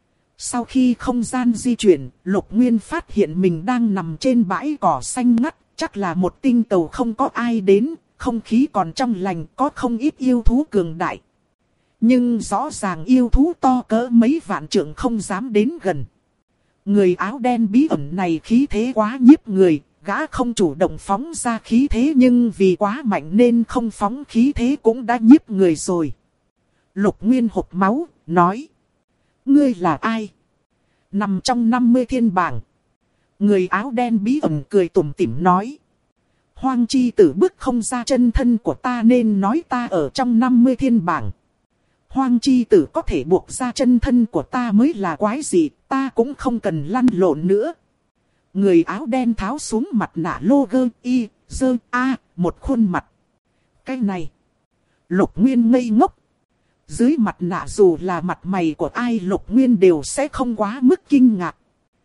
Sau khi không gian di chuyển, Lục Nguyên phát hiện mình đang nằm trên bãi cỏ xanh ngắt, chắc là một tinh cầu không có ai đến, không khí còn trong lành, có không ít yêu thú cường đại. Nhưng rõ ràng yêu thú to cỡ mấy vạn trượng không dám đến gần. Người áo đen bí ẩn này khí thế quá nhiếp người, gã không chủ động phóng ra khí thế nhưng vì quá mạnh nên không phóng khí thế cũng đã nhiếp người rồi. Lục Nguyên hộc máu, nói. Ngươi là ai? Nằm trong 50 thiên bảng. Người áo đen bí ẩn cười tủm tỉm nói. Hoang chi tử bước không ra chân thân của ta nên nói ta ở trong 50 thiên bảng. Hoang chi tử có thể buộc ra chân thân của ta mới là quái gì, ta cũng không cần lăn lộn nữa. Người áo đen tháo xuống mặt nạ lô gơ y, dơ a, một khuôn mặt. Cái này. Lục Nguyên ngây ngốc. Dưới mặt nạ dù là mặt mày của ai Lục Nguyên đều sẽ không quá mức kinh ngạc.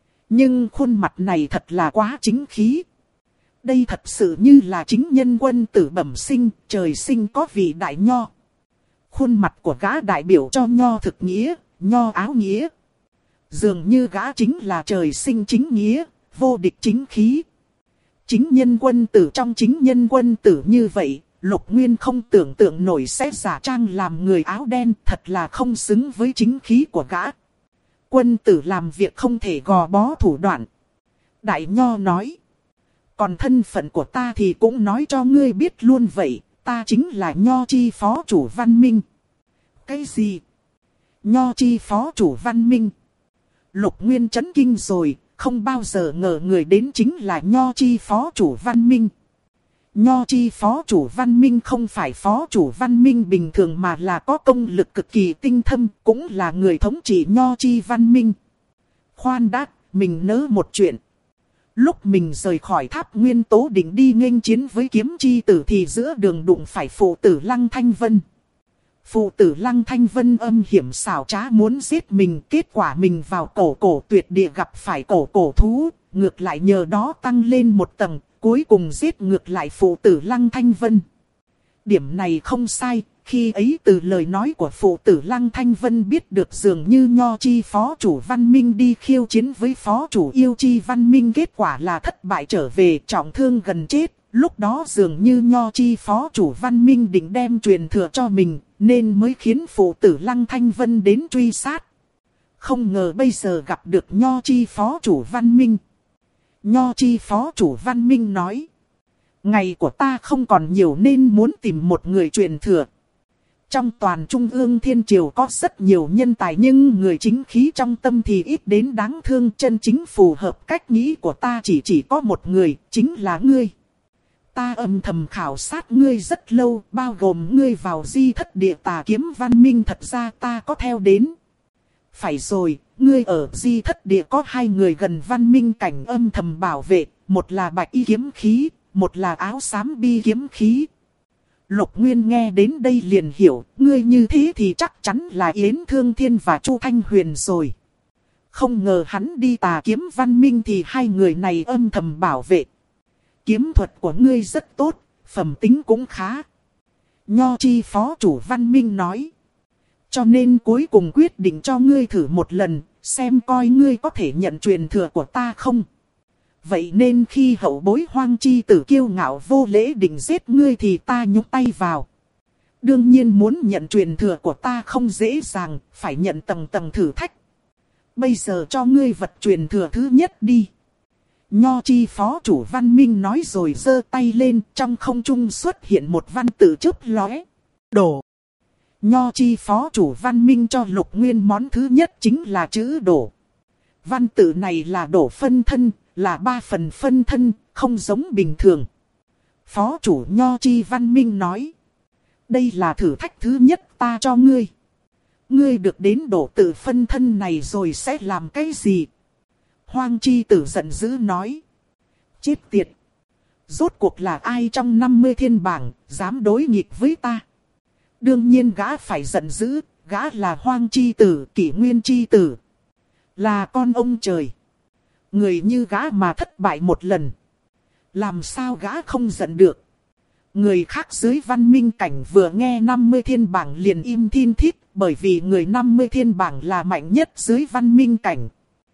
Nhưng khuôn mặt này thật là quá chính khí. Đây thật sự như là chính nhân quân tử bẩm sinh, trời sinh có vị đại nho. Khuôn mặt của gã đại biểu cho nho thực nghĩa, nho áo nghĩa. Dường như gã chính là trời sinh chính nghĩa, vô địch chính khí. Chính nhân quân tử trong chính nhân quân tử như vậy, Lục Nguyên không tưởng tượng nổi sẽ giả trang làm người áo đen, thật là không xứng với chính khí của gã. Quân tử làm việc không thể gò bó thủ đoạn. Đại nho nói. Còn thân phận của ta thì cũng nói cho ngươi biết luôn vậy, ta chính là nho chi phó chủ văn minh. Cái gì? Nho chi phó chủ văn minh? Lục Nguyên chấn kinh rồi, không bao giờ ngờ người đến chính là nho chi phó chủ văn minh. Nho chi phó chủ văn minh không phải phó chủ văn minh bình thường mà là có công lực cực kỳ tinh thâm, cũng là người thống trị nho chi văn minh. Khoan đã, mình nỡ một chuyện. Lúc mình rời khỏi tháp nguyên tố định đi nghênh chiến với kiếm chi tử thì giữa đường đụng phải phụ tử Lăng Thanh Vân. Phụ tử Lăng Thanh Vân âm hiểm xảo trá muốn giết mình, kết quả mình vào cổ tuyệt địa gặp phải cổ thú, ngược lại nhờ đó tăng lên một tầng, cuối cùng giết ngược lại phụ tử Lăng Thanh Vân. Điểm này không sai, khi ấy từ lời nói của phụ tử Lăng Thanh Vân biết được dường như nho chi phó chủ văn minh đi khiêu chiến với phó chủ yêu chi văn minh, kết quả là thất bại trở về, trọng thương gần chết. Lúc đó dường như nho chi phó chủ văn minh định đem truyền thừa cho mình, nên mới khiến phụ tử Lăng Thanh Vân đến truy sát. Không ngờ bây giờ gặp được nho chi phó chủ văn minh. Nho chi phó chủ văn minh nói. Ngày của ta không còn nhiều nên muốn tìm một người truyền thừa. Trong toàn Trung ương Thiên Triều có rất nhiều nhân tài nhưng người chính khí trong tâm thì ít đến đáng thương, chân chính phù hợp cách nghĩ của ta chỉ có một người, chính là ngươi. Ta âm thầm khảo sát ngươi rất lâu, bao gồm ngươi vào Di Thất Địa Tà Kiếm Văn Minh, thật ra ta có theo đến. Phải rồi, ngươi ở Di Thất Địa có hai người gần văn minh cảnh âm thầm bảo vệ, một là Bạch Y kiếm khí, một là Áo Xám Bi kiếm khí. Lục Nguyên nghe đến đây liền hiểu, ngươi như thế thì chắc chắn là Yến Thương Thiên và Chu Thanh Huyền rồi. Không ngờ hắn đi Tà Kiếm Văn Minh thì hai người này âm thầm bảo vệ. Kiếm thuật của ngươi rất tốt, phẩm tính cũng khá. Nho chi phó chủ văn minh nói. Cho nên cuối cùng quyết định cho ngươi thử một lần, xem coi ngươi có thể nhận truyền thừa của ta không. Vậy nên khi hậu bối Hoang chi tử kiêu ngạo vô lễ định giết ngươi thì ta nhúc tay vào. Đương nhiên muốn nhận truyền thừa của ta không dễ dàng, phải nhận tầng tầng thử thách. Bây giờ cho ngươi vật truyền thừa thứ nhất đi. Nho chi phó chủ văn minh nói rồi giơ tay lên, trong không trung xuất hiện một văn tự chớp lóe. Đổ. Nho chi phó chủ văn minh cho Lục Nguyên món thứ nhất chính là chữ đổ. Văn tự này là đổ phân thân, là 3 phần phân thân, không giống bình thường. Phó chủ Nho chi văn minh nói. Đây là thử thách thứ nhất ta cho ngươi. Ngươi được đến đổ tự phân thân này rồi sẽ làm cái gì? Hoang chi tử giận dữ nói. Chết tiệt. Rốt cuộc là ai trong 50 thiên bảng, dám đối nghịch với ta? Đương nhiên gã phải giận dữ, gã là Hoang chi tử, Kỷ Nguyên chi tử. Là con ông trời. Người như gã mà thất bại một lần. Làm sao gã không giận được? Người khác dưới văn minh cảnh vừa nghe 50 thiên bảng liền im thin thít, bởi vì người 50 thiên bảng là mạnh nhất dưới văn minh cảnh.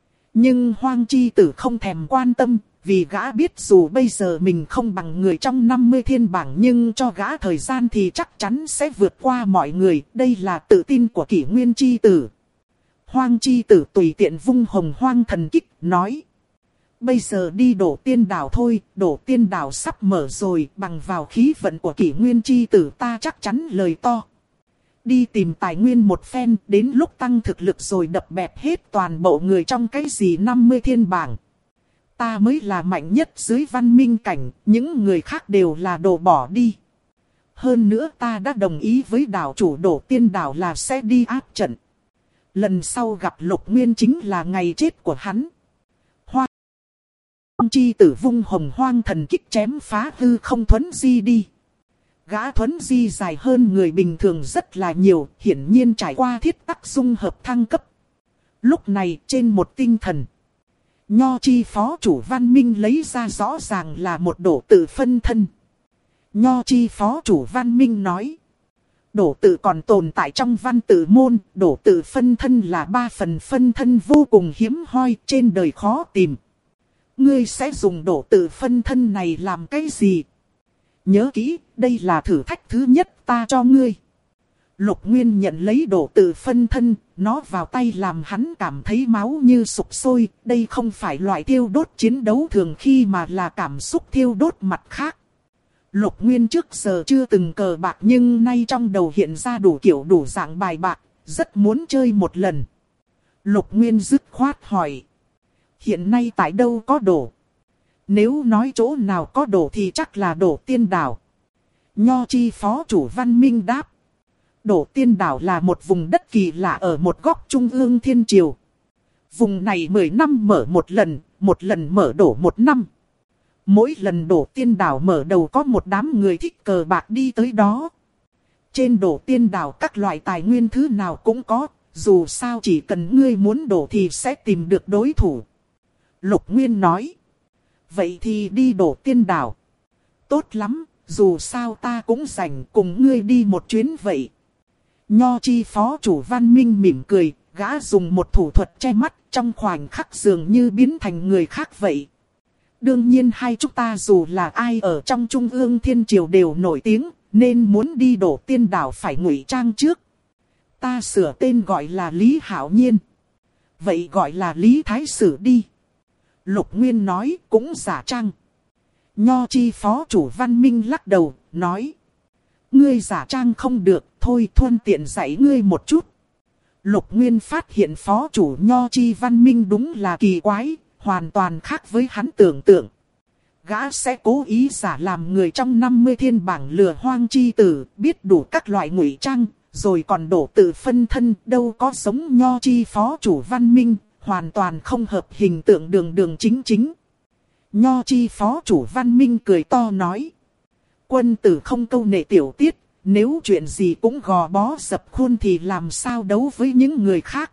Nhưng Hoang chi tử không thèm quan tâm, vì gã biết dù bây giờ mình không bằng người trong 50 thiên bảng nhưng cho gã thời gian thì chắc chắn sẽ vượt qua mọi người, đây là tự tin của Kỷ Nguyên chi tử. Hoang chi tử tùy tiện vung hồng hoang thần kích, nói. Bây giờ đi đổ tiên đảo thôi, đổ tiên đảo sắp mở rồi, bằng vào khí vận của kỷ nguyên chi tử ta chắc chắn lời to. Đi tìm tài nguyên một phen, đến lúc tăng thực lực rồi đập bẹp hết toàn bộ người trong cái gì 50 thiên bảng. Ta mới là mạnh nhất dưới văn minh cảnh, những người khác đều là đồ bỏ đi. Hơn nữa ta đã đồng ý với đảo chủ đổ tiên đảo là sẽ đi áp trận. Lần sau gặp Lục Nguyên chính là ngày chết của hắn. Hoang chi tử vung hồng hoang thần kích chém phá hư không thuấn di đi. Gã thuấn di dài hơn người bình thường rất là nhiều, hiển nhiên trải qua thiết tắc dung hợp thăng cấp. Lúc này trên một tinh thần, Nho chi phó chủ văn minh lấy ra rõ ràng là một đổ tự phân thân. Nho chi phó chủ văn minh nói, đổ tự còn tồn tại trong văn tự môn, đổ tự phân thân là 3 phần phân thân vô cùng hiếm hoi, trên đời khó tìm. Ngươi sẽ dùng đổ tự phân thân này làm cái gì? Nhớ kỹ, đây là thử thách thứ nhất ta cho ngươi. Lục Nguyên nhận lấy đổ tự phân thân, nó vào tay làm hắn cảm thấy máu như sục sôi. Đây không phải loại thiêu đốt chiến đấu thường khi mà là cảm xúc thiêu đốt mặt khác. Lục Nguyên trước giờ chưa từng cờ bạc nhưng nay trong đầu hiện ra đủ kiểu đủ dạng bài bạc, rất muốn chơi một lần. Lục Nguyên dứt khoát hỏi, hiện nay tại đâu có đổ? Nếu nói chỗ nào có đổ thì chắc là đổ tiên đảo. Nho chi phó chủ văn minh đáp, đổ tiên đảo là một vùng đất kỳ lạ ở một góc trung ương thiên triều. Vùng này 10 năm mở một lần mở đổ 1 năm. Mỗi lần đổ tiên đảo mở đầu có một đám người thích cờ bạc đi tới đó. Trên đổ tiên đảo các loại tài nguyên thứ nào cũng có, dù sao chỉ cần ngươi muốn đổ thì sẽ tìm được đối thủ. Lục Nguyên nói, vậy thì đi đổ tiên đảo. Tốt lắm, dù sao ta cũng rảnh cùng ngươi đi một chuyến vậy. Nho chi phó chủ văn minh mỉm cười, gã dùng một thủ thuật che mắt trong khoảnh khắc dường như biến thành người khác vậy. Đương nhiên hai chúng ta dù là ai ở trong trung ương thiên triều đều nổi tiếng, nên muốn đi đổ tiên đảo phải ngụy trang trước. Ta sửa tên gọi là Lý Hạo Nhiên. Vậy gọi là Lý Thái Sử đi. Lục Nguyên nói cũng giả trang. Nho chi phó chủ văn minh lắc đầu, nói, ngươi giả trang không được, thôi thuận tiện dạy ngươi một chút. Lục Nguyên phát hiện phó chủ Nho chi văn minh đúng là kỳ quái, hoàn toàn khác với hắn tưởng tượng. Gã sẽ cố ý giả làm người trong 50 thiên bảng lừa hoang chi tử, biết đủ các loại ngụy trang, rồi còn đổ tự phân thân, đâu có giống Nho chi phó chủ văn minh, hoàn toàn không hợp hình tượng đường chính chính. Nho chi phó chủ văn minh cười to nói, quân tử không câu nệ tiểu tiết, nếu chuyện gì cũng gò bó dập khuôn thì làm sao đấu với những người khác.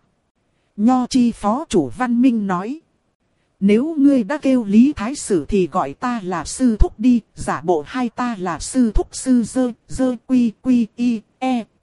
Nho chi phó chủ văn minh nói, nếu ngươi đã kêu Lý Thái Sử thì gọi ta là sư thúc đi, giả bộ hai ta là sư thúc sư dơ quy quy y e t.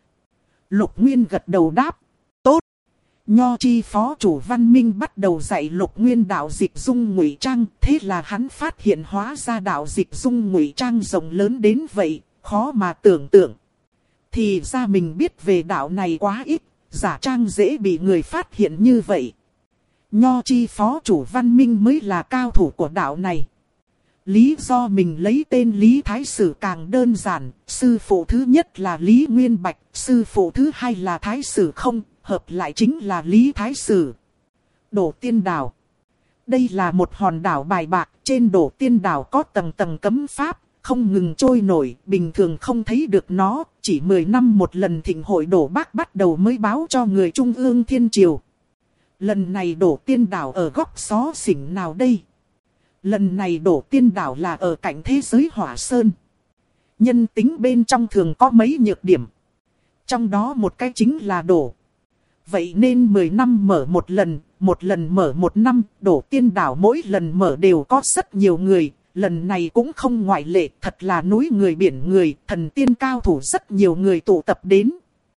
Lục Nguyên gật đầu đáp, tốt. Nho chi phó chủ văn minh bắt đầu dạy Lục Nguyên đạo dịch dung ngụy trang, thế là hắn phát hiện hóa ra đạo dịch dung ngụy trang rộng lớn đến vậy, khó mà tưởng tượng. Thì ra mình biết về đạo này quá ít, giả trang dễ bị người phát hiện như vậy. Nho chi phó chủ văn minh mới là cao thủ của đạo này. Lý do mình lấy tên Lý Thái Sử càng đơn giản, sư phụ thứ nhất là Lý Nguyên Bạch, sư phụ thứ hai là Thái Sử không, hợp lại chính là Lý Thái Sử. Đổ tiên đảo. Đây là một hòn đảo bài bạc, trên đổ tiên đảo có tầng tầng cấm pháp, không ngừng trôi nổi, bình thường không thấy được nó, chỉ 10 năm một lần thịnh hội đổ bác bắt đầu mới báo cho người trung ương thiên triều. Lần này đổ tiên đảo ở góc xó xỉnh nào đây? Lần này đổ tiên đảo là ở cạnh thế giới Hỏa Sơn. Nhân tính bên trong thường có mấy nhược điểm. Trong đó một cái chính là đổ. Vậy nên 10 năm mở một lần mở 1 năm, đổ tiên đảo mỗi lần mở đều có rất nhiều người. Lần này cũng không ngoại lệ, thật là núi người biển người, thần tiên cao thủ rất nhiều người tụ tập đến.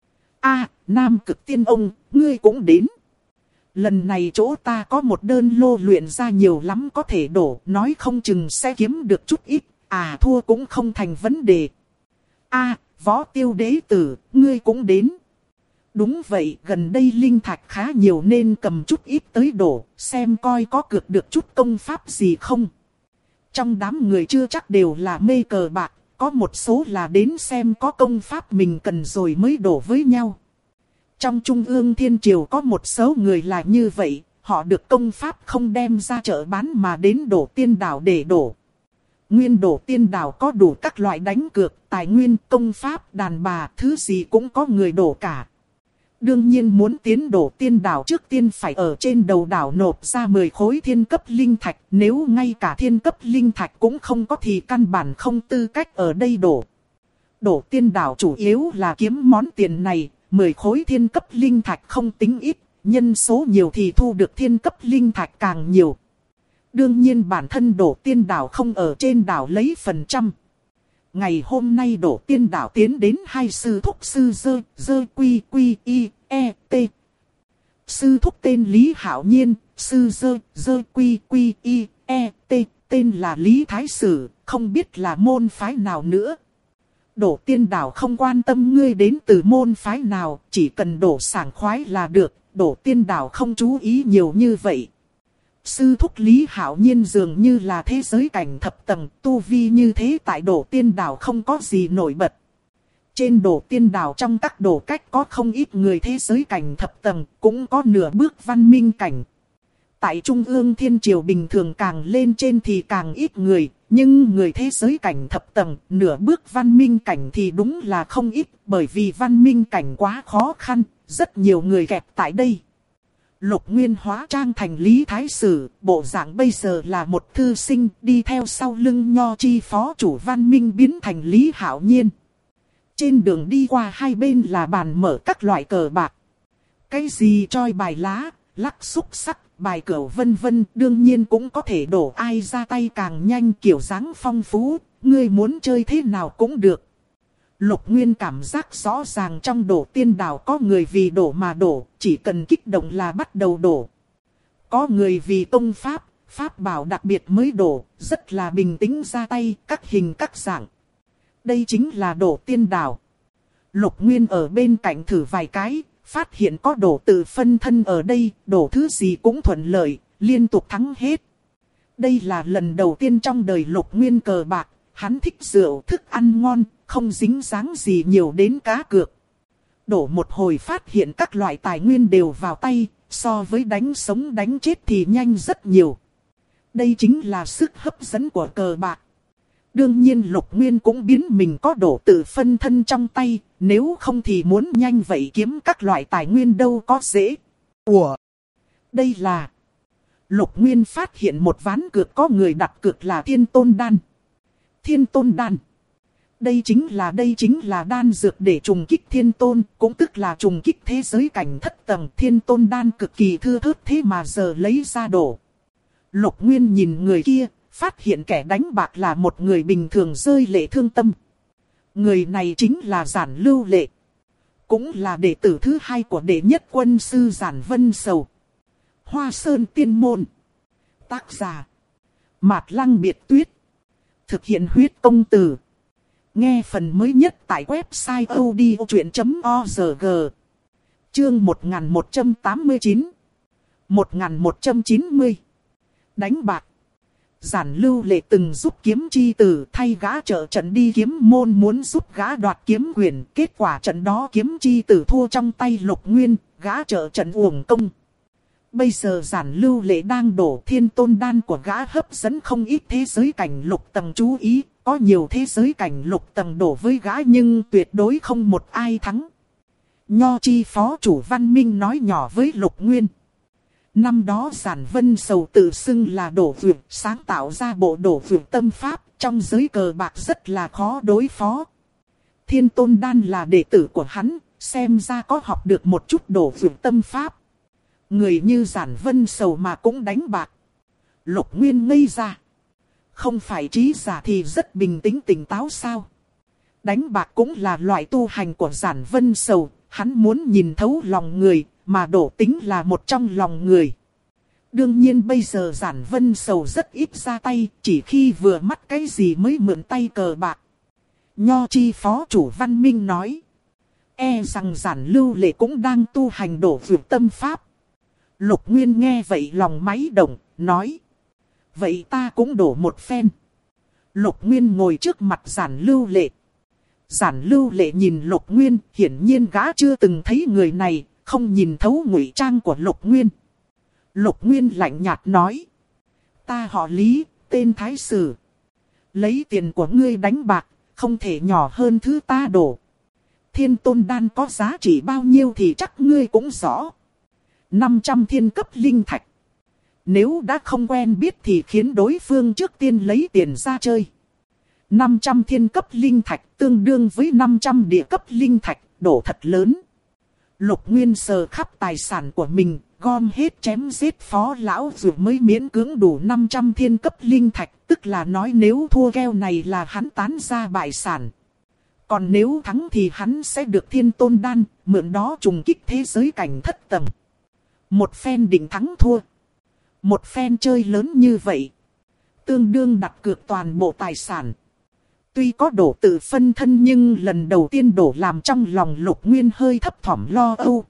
Nam Cực Tiên ông, ngươi cũng đến. Lần này chỗ ta có một đơn lô luyện ra nhiều lắm có thể đổ, nói không chừng sẽ kiếm được chút ít, thua cũng không thành vấn đề. Võ Tiêu đế tử, ngươi cũng đến. Đúng vậy, gần đây linh thạch khá nhiều nên cầm chút ít tới đổ, xem coi có cược được chút công pháp gì không. Trong đám người chưa chắc đều là mê cờ bạc, có một số là đến xem có công pháp mình cần rồi mới đổ với nhau. Trong Trung ương Thiên Triều có một số người là như vậy, họ được công pháp không đem ra chợ bán mà đến đổ tiên đảo để đổ. Nguyên đổ tiên đảo có đủ các loại đánh cược, tài nguyên, công pháp, đàn bà, thứ gì cũng có người đổ cả. Đương nhiên muốn tiến đổ tiên đảo trước tiên phải ở trên đầu đảo nộp ra 10 khối thiên cấp linh thạch. Nếu ngay cả thiên cấp linh thạch cũng không có thì căn bản không tư cách ở đây đổ. Đổ tiên đảo chủ yếu là kiếm món tiền này, 10 khối thiên cấp linh thạch không tính ít, nhân số nhiều thì thu được thiên cấp linh thạch càng nhiều. Đương nhiên bản thân đổ tiên đảo không ở trên đảo lấy phần trăm. Ngày hôm nay đổ tiên đảo tiến đến hai sư thúc sư dơ quy quy y e t. Sư thúc tên Lý Hạo Nhiên, sư dơ quy quy y e t, tên là Lý Thái Sử, không biết là môn phái nào nữa. Đổ tiên đảo không quan tâm ngươi đến từ môn phái nào, chỉ cần đổ sảng khoái là được, đổ tiên đảo không chú ý nhiều như vậy. Sư thúc Lý Hạo Nhiên dường như là thế giới cảnh thập tầng, tu vi như thế tại đổ tiên đảo không có gì nổi bật. Trên đổ tiên đảo trong các đổ cách có không ít người thế giới cảnh thập tầng, cũng có nửa bước văn minh cảnh. Tại Trung ương Thiên Triều bình thường càng lên trên thì càng ít người, nhưng người thế giới cảnh thập tầng, nửa bước văn minh cảnh thì đúng là không ít, bởi vì văn minh cảnh quá khó khăn, rất nhiều người kẹt tại đây. Lục Nguyên hóa trang thành Lý Thái Sử, bộ dạng bây giờ là một thư sinh, đi theo sau lưng Nho Chi phó chủ văn minh biến thành Lý Hạo Nhiên. Trên đường đi qua hai bên là bàn mở các loại cờ bạc. Cái gì choi bài lá, lắc xúc sắc, bài cửu vân vân, đương nhiên cũng có thể đổ ai ra tay càng nhanh, kiểu dáng phong phú, ngươi muốn chơi thế nào cũng được. Lục Nguyên cảm giác rõ ràng trong đổ tiên đảo có người vì đổ mà đổ, chỉ cần kích động là bắt đầu đổ. Có người vì công pháp, pháp bảo đặc biệt mới đổ, rất là bình tĩnh ra tay, các hình các dạng. Đây chính là đổ tiên đảo. Lục Nguyên ở bên cạnh thử vài cái, phát hiện có đổ tự phân thân ở đây, đổ thứ gì cũng thuận lợi, liên tục thắng hết. Đây là lần đầu tiên trong đời Lục Nguyên cờ bạc, hắn thích rượu, thức ăn ngon, không dính dáng gì nhiều đến cá cược. Đổ một hồi phát hiện các loại tài nguyên đều vào tay, so với đánh sống đánh chết thì nhanh rất nhiều. Đây chính là sức hấp dẫn của cờ bạc. Đương nhiên Lục Nguyên cũng biến mình có đổ tự phân thân trong tay, nếu không thì muốn nhanh vậy kiếm các loại tài nguyên đâu có dễ. Ủa? Đây là... Lục Nguyên phát hiện một ván cược có người đặt cược là Thiên Tôn Đan. Thiên Tôn Đan. Đây chính là đan dược để trùng kích thiên tôn, cũng tức là trùng kích thế giới cảnh thất tầng. Thiên Tôn Đan cực kỳ thưa thớt thế mà giờ lấy ra đổ. Lục Nguyên nhìn người kia, phát hiện kẻ đánh bạc là một người bình thường rơi lệ thương tâm. Người này chính là Giản Lưu Lệ, cũng là đệ tử thứ hai của đệ nhất quân sư Giản Vân Sầu. Hoa Sơn Tiên Môn. Tác giả Mạt Lăng Biệt Tuyết. Thực hiện huyết công từ. Nghe phần mới nhất tại website odchuyện.org. Chương 1189. 1190. Đánh bạc. Giản Lưu Lệ từng giúp Kiếm Chi Tử thay gã trợ trận đi kiếm môn muốn giúp gã đoạt kiếm quyền. Kết quả trận đó Kiếm Chi Tử thua trong tay Lục Nguyên, gã trợ trận uổng công. Bây giờ Giản Lưu Lệ đang đổ Thiên Tôn Đan của gã hấp dẫn không ít thế giới cảnh lục tầng chú ý. Có nhiều thế giới cảnh lục tầng đổ với gã nhưng tuyệt đối không một ai thắng. Nho Chi phó chủ văn minh nói nhỏ với Lục Nguyên. Năm đó Giản Vân Sầu tự xưng là đổ vượt, sáng tạo ra bộ đổ vượt tâm pháp, trong giới cờ bạc rất là khó đối phó. Thiên Tôn Đan là đệ tử của hắn, xem ra có học được một chút đổ vượt tâm pháp. Người như Giản Vân Sầu mà cũng đánh bạc. Lục Nguyên ngây ra. Không phải trí giả thì rất bình tĩnh tỉnh táo sao? Đánh bạc cũng là loại tu hành của Giản Vân Sầu, hắn muốn nhìn thấu lòng người, mà đổ tính là một trong lòng người. Đương nhiên bây giờ Giản Vân Sầu rất ít ra tay, chỉ khi vừa mắt cái gì mới mượn tay cờ bạc. Nho Chi phó chủ văn minh nói. E rằng Giản Lưu Lệ cũng đang tu hành đổ vượt tâm pháp. Lục Nguyên nghe vậy lòng máy động, nói. Vậy ta cũng đổ một phen. Lục Nguyên ngồi trước mặt Giản Lưu Lệ. Giản Lưu Lệ nhìn Lục Nguyên, hiển nhiên gã chưa từng thấy người này, không nhìn thấu ngụy trang của Lục Nguyên. Lục Nguyên lạnh nhạt nói. Ta họ Lý, tên Thái Sử. Lấy tiền của ngươi đánh bạc, không thể nhỏ hơn thứ ta đổ. Thiên tôn đan có giá trị bao nhiêu thì chắc ngươi cũng rõ. 500 thiên cấp linh thạch. Nếu đã không quen biết thì khiến đối phương trước tiên lấy tiền ra chơi. 500 thiên cấp linh thạch tương đương với 500 địa cấp linh thạch, đổ thật lớn. Lục Nguyên sờ khắp tài sản của mình, gom hết chém giết phó lão rồi mới miễn cưỡng đủ 500 thiên cấp linh thạch. Tức là nói nếu thua keo này là hắn tán ra bại sản. Còn nếu thắng thì hắn sẽ được thiên tôn đan, mượn đó trùng kích thế giới cảnh thất tầng. Một phen định thắng thua. Một phen chơi lớn như vậy. Tương đương đặt cược toàn bộ tài sản. Tuy có đổ tự phân thân nhưng lần đầu tiên đổ làm trong lòng Lục Nguyên hơi thấp thỏm lo âu.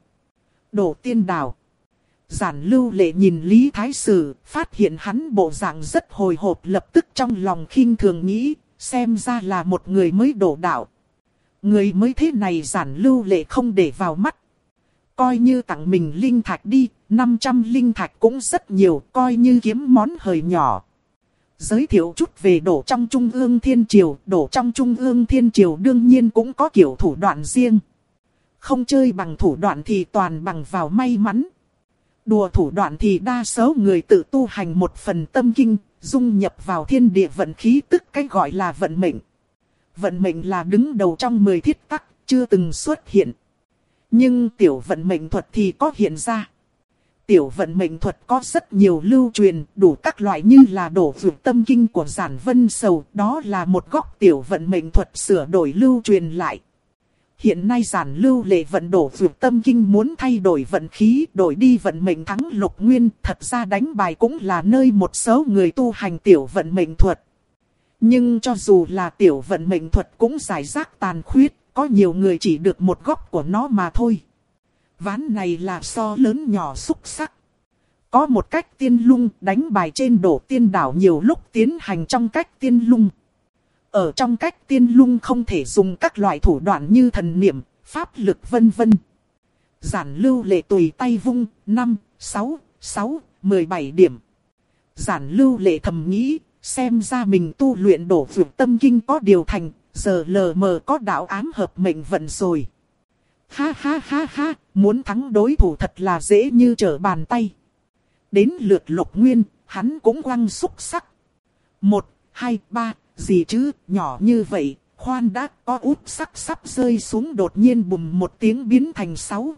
Đổ tiên đào. Giản Lưu Lệ nhìn Lý Thái Sử, phát hiện hắn bộ dạng rất hồi hộp, lập tức trong lòng khinh thường nghĩ, xem ra là một người mới đổ đạo. Người mới thế này Giản Lưu Lệ không để vào mắt. Coi như tặng mình linh thạch đi, 500 linh thạch cũng rất nhiều, coi như kiếm món hời nhỏ. Giới thiệu chút về đổ trong Trung ương Thiên Triều, đổ trong Trung ương Thiên Triều đương nhiên cũng có kiểu thủ đoạn riêng. Không chơi bằng thủ đoạn thì toàn bằng vào may mắn. Đùa thủ đoạn thì đa số người tự tu hành một phần tâm kinh, dung nhập vào thiên địa vận khí, tức cái gọi là vận mệnh. Vận mệnh là đứng đầu trong 10 thiết tắc, chưa từng xuất hiện. Nhưng tiểu vận mệnh thuật thì có hiện ra. Tiểu vận mệnh thuật có rất nhiều lưu truyền, đủ các loại như là đổ vượt tâm kinh của Giản Vân Sầu, đó là một góc tiểu vận mệnh thuật sửa đổi lưu truyền lại. Hiện nay Giản Lưu Lệ vận đổ vượt tâm kinh muốn thay đổi vận khí, đổi đi vận mệnh thắng Lục Nguyên, thật ra đánh bài cũng là nơi một số người tu hành tiểu vận mệnh thuật. Nhưng cho dù là tiểu vận mệnh thuật cũng giải rác tàn khuyết, có nhiều người chỉ được một góc của nó mà thôi. Ván này là so lớn nhỏ xúc sắc. Có một cách tiên lung, đánh bài trên đổ tiên đảo nhiều lúc tiến hành trong cách tiên lung. Ở trong cách tiên lung không thể dùng các loại thủ đoạn như thần niệm, pháp lực vân vân. Giản Lưu Lệ tùy tay vung, 5, 6, 17 điểm. Giản Lưu Lệ thầm nghĩ, xem ra mình tu luyện đổ vượt tâm kinh có điều thành, giờ lờ mờ có đạo ám hợp mệnh vận rồi. Ha ha ha ha, muốn thắng đối thủ thật là dễ như trở bàn tay. Đến lượt Lục Nguyên, hắn cũng quăng xúc sắc. 1, 2, 3, gì chứ, nhỏ như vậy, khoan đã, có úp sắc sắp rơi xuống đột nhiên bùm một tiếng biến thành 6.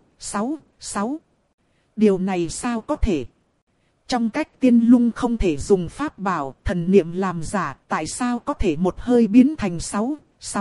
Điều này sao có thể? Trong cách tiên lung không thể dùng pháp bảo, thần niệm làm giả, tại sao có thể một hơi biến thành 6.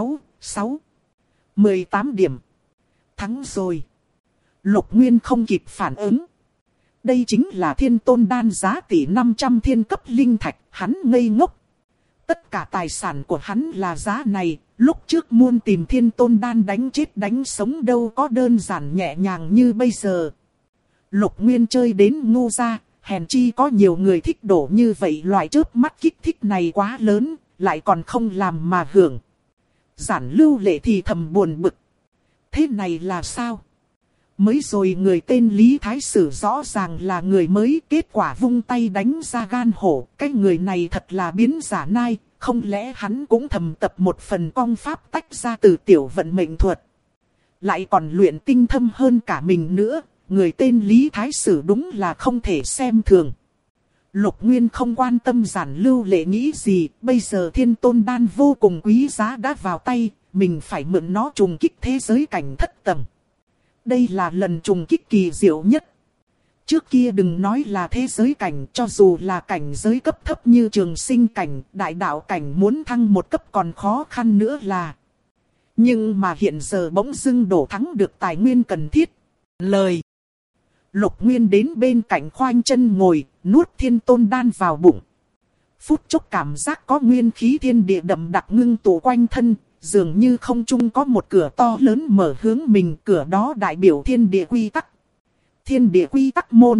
18 điểm. Thắng rồi. Lục Nguyên không kịp phản ứng. Đây chính là thiên tôn đan giá tỷ 500 thiên cấp linh thạch, hắn ngây ngốc. Tất cả tài sản của hắn là giá này, lúc trước muốn tìm thiên tôn đan đánh chết đánh sống đâu có đơn giản nhẹ nhàng như bây giờ. Lục Nguyên chơi đến ngu ra, hèn chi có nhiều người thích đổ như vậy, loại chớp mắt kích thích này quá lớn, lại còn không làm mà hưởng. Giản Lưu Lệ thì thầm buồn bực. Thế này là sao? Mới rồi người tên Lý Thái Sử rõ ràng là người mới, kết quả vung tay đánh ra gan hổ. Cái người này thật là biến giả nai, không lẽ hắn cũng thầm tập một phần công pháp tách ra từ tiểu vận mệnh thuật. Lại còn luyện tinh thâm hơn cả mình nữa, người tên Lý Thái Sử đúng là không thể xem thường. Lục Nguyên không quan tâm Giản Lưu Lệ nghĩ gì, bây giờ thiên tôn đan vô cùng quý giá đã vào tay, mình phải mượn nó trùng kích thế giới cảnh thất tầng. Đây là lần trùng kích kỳ diệu nhất. Trước kia đừng nói là thế giới cảnh, cho dù là cảnh giới cấp thấp như trường sinh cảnh, đại đạo cảnh muốn thăng một cấp còn khó khăn nữa là. Nhưng mà hiện giờ bỗng dưng đổ thắng được tài nguyên cần thiết. Lời. Lục Nguyên đến bên cạnh khoanh chân ngồi, nuốt thiên tôn đan vào bụng. Phút chốc cảm giác có nguyên khí thiên địa đậm đặc ngưng tụ quanh thân, dường như không trung có một cửa to lớn mở hướng mình, cửa đó đại biểu thiên địa quy tắc. Thiên địa quy tắc môn.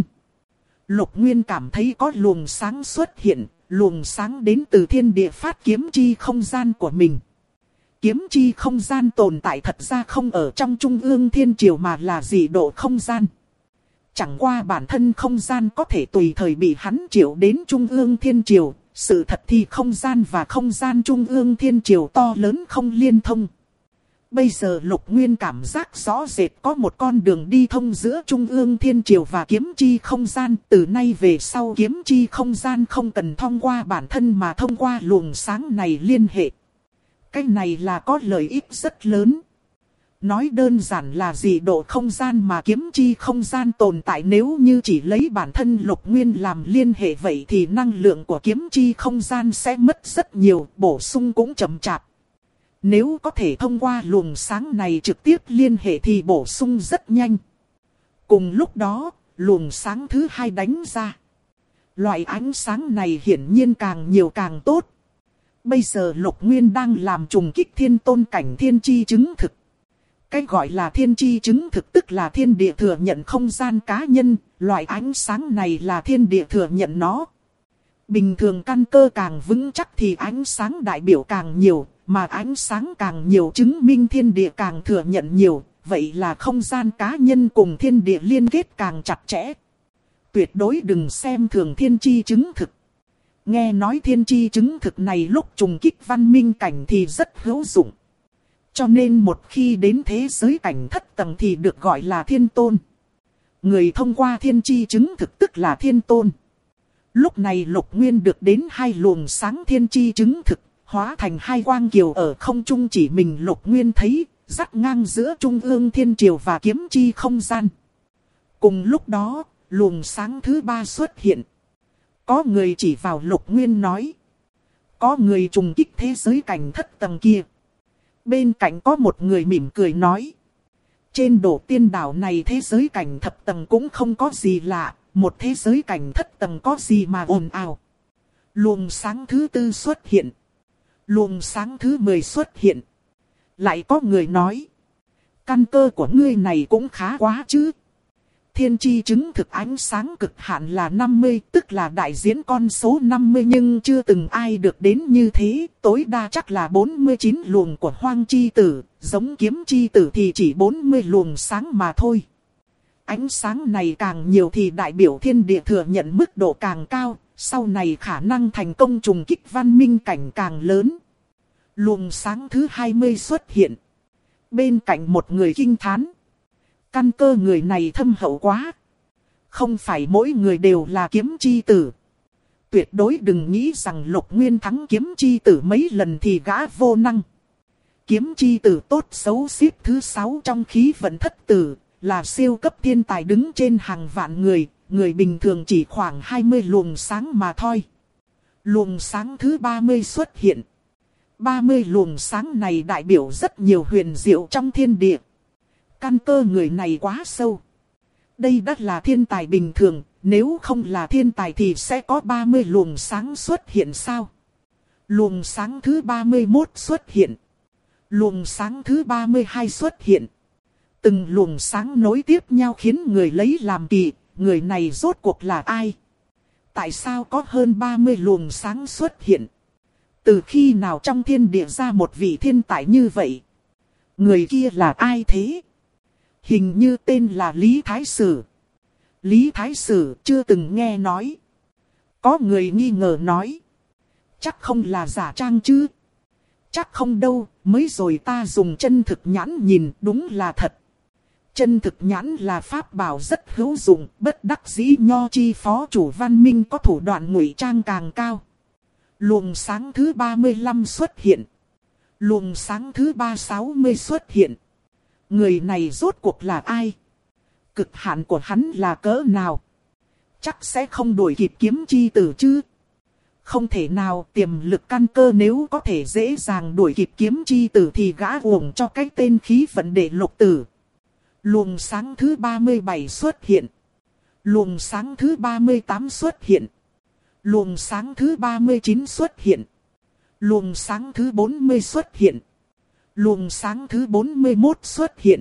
Lục Nguyên cảm thấy có luồng sáng xuất hiện, luồng sáng đến từ thiên địa phát kiếm chi không gian của mình. Kiếm chi không gian tồn tại thật ra không ở trong trung ương thiên triều mà là dị độ không gian. Chẳng qua bản thân không gian có thể tùy thời bị hắn triệu đến trung ương thiên triều. Sự thật thì không gian và không gian trung ương thiên triều to lớn không liên thông. Bây giờ Lục Nguyên cảm giác rõ rệt có một con đường đi thông giữa trung ương thiên triều và kiếm chi không gian. Từ nay về sau kiếm chi không gian không cần thông qua bản thân mà thông qua luồng sáng này liên hệ. Cái này là có lợi ích rất lớn. Nói đơn giản là dị độ không gian mà kiếm chi không gian tồn tại, nếu như chỉ lấy bản thân Lục Nguyên làm liên hệ vậy thì năng lượng của kiếm chi không gian sẽ mất rất nhiều, bổ sung cũng chậm chạp. Nếu có thể thông qua luồng sáng này trực tiếp liên hệ thì bổ sung rất nhanh. Cùng lúc đó, luồng sáng thứ hai đánh ra. Loại ánh sáng này hiển nhiên càng nhiều càng tốt. Bây giờ Lục Nguyên đang làm trùng kích thiên tôn cảnh thiên chi chứng thực. Cái gọi là thiên chi chứng thực tức là thiên địa thừa nhận không gian cá nhân, loại ánh sáng này là thiên địa thừa nhận nó. Bình thường căn cơ càng vững chắc thì ánh sáng đại biểu càng nhiều, mà ánh sáng càng nhiều chứng minh thiên địa càng thừa nhận nhiều, vậy là không gian cá nhân cùng thiên địa liên kết càng chặt chẽ. Tuyệt đối đừng xem thường thiên chi chứng thực. Nghe nói thiên chi chứng thực này lúc trùng kích văn minh cảnh thì rất hữu dụng. Cho nên một khi đến thế giới cảnh thất tầng thì được gọi là thiên tôn. Người thông qua thiên chi chứng thực tức là thiên tôn. Lúc này Lục Nguyên được đến hai luồng sáng thiên chi chứng thực, hóa thành hai quang kiều ở không trung chỉ mình Lục Nguyên thấy, dắt ngang giữa trung ương thiên triều và kiếm chi không gian. Cùng lúc đó, luồng sáng thứ ba xuất hiện. Có người chỉ vào Lục Nguyên nói. Có người trùng kích thế giới cảnh thất tầng kia. Bên cạnh có một người mỉm cười nói. Trên đổ tiên đảo này thế giới cảnh thập tầng cũng không có gì lạ. Một thế giới cảnh thất tầng có gì mà ồn ào. Luồng sáng thứ tư xuất hiện. Luồng sáng thứ 10 xuất hiện. Lại có người nói. Căn cơ của ngươi này cũng khá quá chứ. Thiên chi chứng thực ánh sáng cực hạn là 50, tức là đại diễn con số 50 nhưng chưa từng ai được đến như thế, tối đa chắc là 49 luồng của hoang chi tử, giống kiếm chi tử thì chỉ 40 luồng sáng mà thôi. Ánh sáng này càng nhiều thì đại biểu thiên địa thừa nhận mức độ càng cao, sau này khả năng thành công trùng kích văn minh cảnh càng lớn. Luồng sáng thứ 20 xuất hiện. Bên cạnh một người kinh thán. Căn cơ người này thâm hậu quá. Không phải mỗi người đều là kiếm chi tử. Tuyệt đối đừng nghĩ rằng Lục Nguyên thắng kiếm chi tử mấy lần thì gã vô năng. Kiếm chi tử tốt xấu xếp thứ 6 trong khí vận thất tử, là siêu cấp thiên tài đứng trên hàng vạn người, người bình thường chỉ khoảng 20 luồng sáng mà thôi. Luồng sáng thứ 30 xuất hiện. 30 luồng sáng này đại biểu rất nhiều huyền diệu trong thiên địa. Căn cơ người này quá sâu. Đây đã là thiên tài bình thường, nếu không là thiên tài thì sẽ có 30 luồng sáng xuất hiện sao? Luồng sáng thứ 31 xuất hiện. Luồng sáng thứ 32 xuất hiện. Từng luồng sáng nối tiếp nhau khiến người lấy làm kỳ, người này rốt cuộc là ai? Tại sao có hơn 30 luồng sáng xuất hiện? Từ khi nào trong thiên địa ra một vị thiên tài như vậy? Người kia là ai thế? Hình như tên là Lý Thái Sử. Lý Thái Sử chưa từng nghe nói. Có người nghi ngờ nói. Chắc không là giả trang chứ? Chắc không đâu, mới rồi ta dùng chân thực nhãn nhìn đúng là thật. Chân thực nhãn là pháp bảo rất hữu dụng, bất đắc dĩ Nho chi phó chủ văn minh có thủ đoạn ngụy trang càng cao. Luồng sáng thứ 35 xuất hiện. Luồng sáng thứ 360 xuất hiện. Người này rốt cuộc là ai? Cực hạn của hắn là cỡ nào? Chắc sẽ không đuổi kịp kiếm chi tử chứ? Không thể nào, tiềm lực căn cơ nếu có thể dễ dàng đuổi kịp kiếm chi tử thì gã uổng cho cái tên khí vận đệ lục tử. Luồng sáng thứ 37 xuất hiện. Luồng sáng thứ 38 xuất hiện. Luồng sáng thứ 39 xuất hiện. Luồng sáng thứ 40 xuất hiện. Luồng sáng thứ 41 xuất hiện.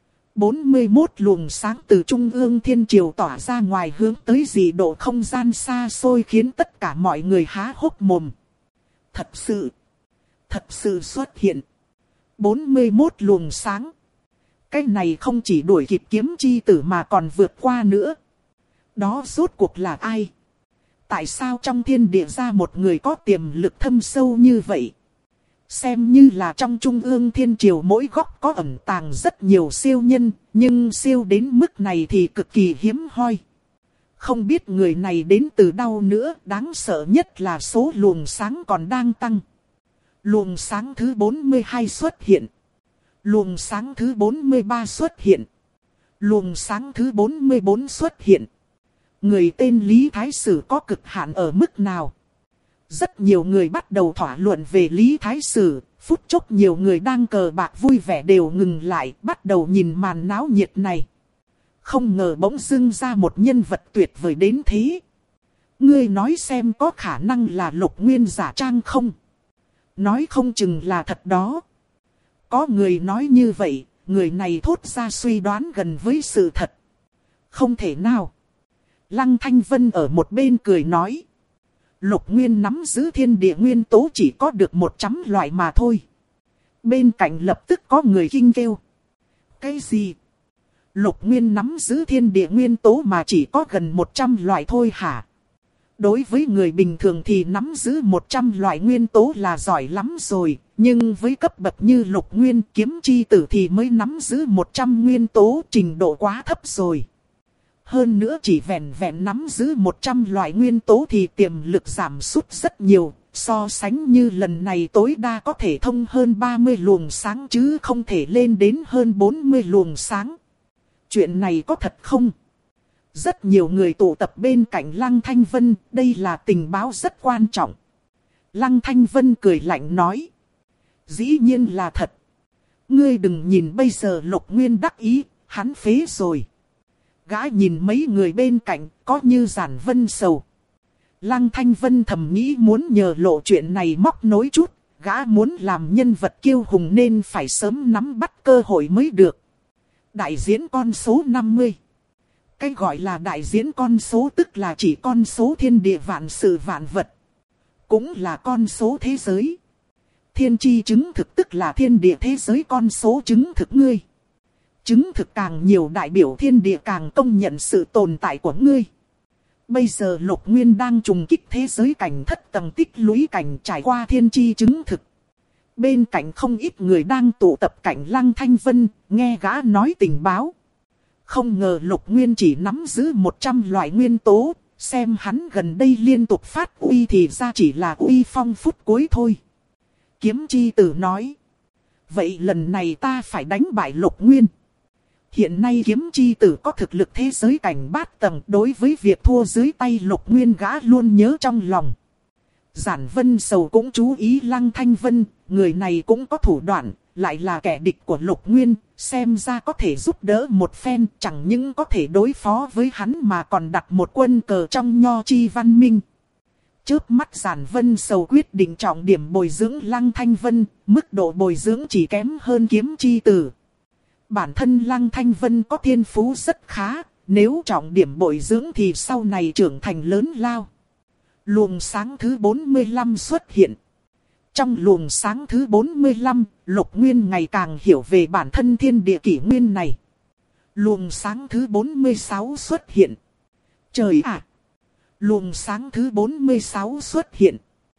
41 luồng sáng từ trung ương thiên triều tỏa ra ngoài hướng tới dị độ không gian xa xôi khiến tất cả mọi người há hốc mồm. Thật sự xuất hiện. 41 luồng sáng. Cái này không chỉ đuổi kịp kiếm chi tử mà còn vượt qua nữa. Đó rốt cuộc là ai? Tại sao trong thiên địa ra một người có tiềm lực thâm sâu như vậy? Xem như là trong trung ương thiên triều mỗi góc có ẩn tàng rất nhiều siêu nhân, nhưng siêu đến mức này thì cực kỳ hiếm hoi. Không biết người này đến từ đâu nữa, đáng sợ nhất là số luồng sáng còn đang tăng. Luồng sáng thứ 42 xuất hiện. Luồng sáng thứ 43 xuất hiện. Luồng sáng thứ 44 xuất hiện. Người tên Lý Thái Sử có cực hạn ở mức nào? Rất nhiều người bắt đầu thảo luận về Lý Thái Sử, phút chốc nhiều người đang cờ bạc vui vẻ đều ngừng lại, bắt đầu nhìn màn náo nhiệt này. Không ngờ bỗng dưng ra một nhân vật tuyệt vời đến thế. Ngươi nói xem có khả năng là Lục Nguyên giả trang không? Nói không chừng là thật đó. Có người nói như vậy, người này thốt ra suy đoán gần với sự thật. Không thể nào. Lăng Thanh Vân ở một bên cười nói. Lục Nguyên nắm giữ thiên địa nguyên tố chỉ có được 100 loại mà thôi. Bên cạnh lập tức có người kinh kêu. Cái gì? Lục Nguyên nắm giữ thiên địa nguyên tố mà chỉ có gần 100 loại thôi hả? Đối với người bình thường thì nắm giữ 100 loại nguyên tố là giỏi lắm rồi. Nhưng với cấp bậc như Lục Nguyên kiếm chi tử thì mới nắm giữ 100 nguyên tố, trình độ quá thấp rồi. Hơn nữa chỉ vẹn vẹn nắm giữ 100 loại nguyên tố thì tiềm lực giảm sút rất nhiều. So sánh như lần này tối đa có thể thông hơn 30 luồng sáng chứ không thể lên đến hơn 40 luồng sáng. Chuyện này có thật không? Rất nhiều người tụ tập bên cạnh Lăng Thanh Vân, đây là tình báo rất quan trọng. Lăng Thanh Vân cười lạnh nói. Dĩ nhiên là thật. Ngươi đừng nhìn bây giờ Lục Nguyên đắc ý, hắn phế rồi. Gã nhìn mấy người bên cạnh, có như Giản Vân sầu. Lăng Thanh Vân thầm nghĩ muốn nhờ lộ chuyện này móc nối chút, gã muốn làm nhân vật kiêu hùng nên phải sớm nắm bắt cơ hội mới được. Đại diễn con số 50. Cái gọi là đại diễn con số tức là chỉ con số thiên địa vạn sự vạn vật. Cũng là con số thế giới. Thiên chi chứng thực tức là thiên địa thế giới con số chứng thực ngươi. Chứng thực càng nhiều đại biểu thiên địa càng công nhận sự tồn tại của ngươi. Bây giờ Lục Nguyên đang trùng kích thế giới cảnh thất tầng tích lũy cảnh trải qua thiên chi chứng thực. Bên cạnh không ít người đang tụ tập cạnh Lăng Thanh Vân, nghe gã nói tình báo. Không ngờ Lục Nguyên chỉ nắm giữ 100 loại nguyên tố, xem hắn gần đây liên tục phát uy thì ra chỉ là uy phong phút cuối thôi. Kiếm chi tử nói. Vậy lần này ta phải đánh bại Lục Nguyên. Hiện nay kiếm chi tử có thực lực thế giới cảnh bát tầng, đối với việc thua dưới tay Lục Nguyên gã luôn nhớ trong lòng. Giản Vân Sầu cũng chú ý Lăng Thanh Vân, người này cũng có thủ đoạn, lại là kẻ địch của Lục Nguyên, xem ra có thể giúp đỡ một phen, chẳng những có thể đối phó với hắn mà còn đặt một quân cờ trong Nho Chi Văn Minh. Chớp mắt Giản Vân Sầu quyết định trọng điểm bồi dưỡng Lăng Thanh Vân, mức độ bồi dưỡng chỉ kém hơn kiếm chi tử. Bản thân Lăng Thanh Vân có thiên phú rất khá, nếu trọng điểm bồi dưỡng thì sau này trưởng thành lớn lao. Luồng sáng thứ 45 xuất hiện. Trong luồng sáng thứ 45, Lục Nguyên ngày càng hiểu về bản thân thiên địa kỷ nguyên này. Luồng sáng thứ 46 xuất hiện. Trời ạ! Luồng sáng thứ 46 xuất hiện.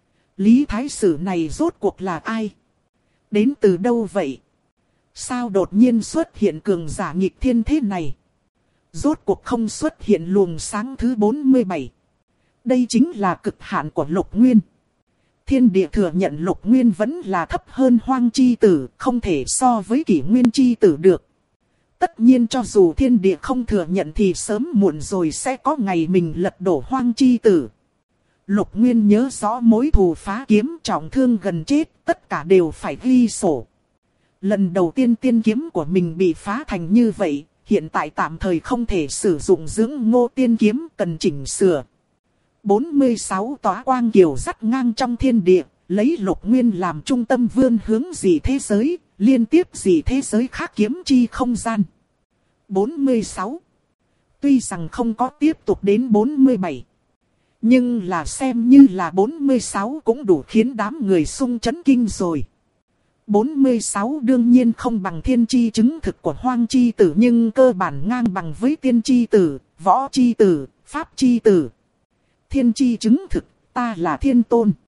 Lý Thái Sử này rốt cuộc là ai? Đến từ đâu vậy? Sao đột nhiên xuất hiện cường giả nghịch thiên thế này? Rốt cuộc không xuất hiện luồng sáng thứ 47. Đây chính là cực hạn của Lục Nguyên. Thiên địa thừa nhận Lục Nguyên vẫn là thấp hơn Hoang Chi Tử, không thể so với Kỷ Nguyên Chi Tử được. Tất nhiên cho dù thiên địa không thừa nhận thì sớm muộn rồi sẽ có ngày mình lật đổ Hoang Chi Tử. Lục Nguyên nhớ rõ mối thù phá kiếm trọng thương gần chết, tất cả đều phải ghi sổ. Lần đầu tiên tiên kiếm của mình bị phá thành như vậy, hiện tại tạm thời không thể sử dụng dưỡng ngô tiên kiếm, cần chỉnh sửa. 46 tỏa quang kiều dắt ngang trong thiên địa, lấy Lục Nguyên làm trung tâm vươn hướng dị thế giới, Liên tiếp dị thế giới khác kiếm chi không gian. 46. Tuy rằng không có tiếp tục đến 47. Nhưng là xem như là 46 cũng đủ khiến đám người xung chấn kinh rồi. 46 đương nhiên không bằng thiên chi chứng thực của hoang chi tử, nhưng cơ bản ngang bằng với tiên chi tử, võ chi tử, pháp chi tử. Thiên chi chứng thực, ta là thiên tôn.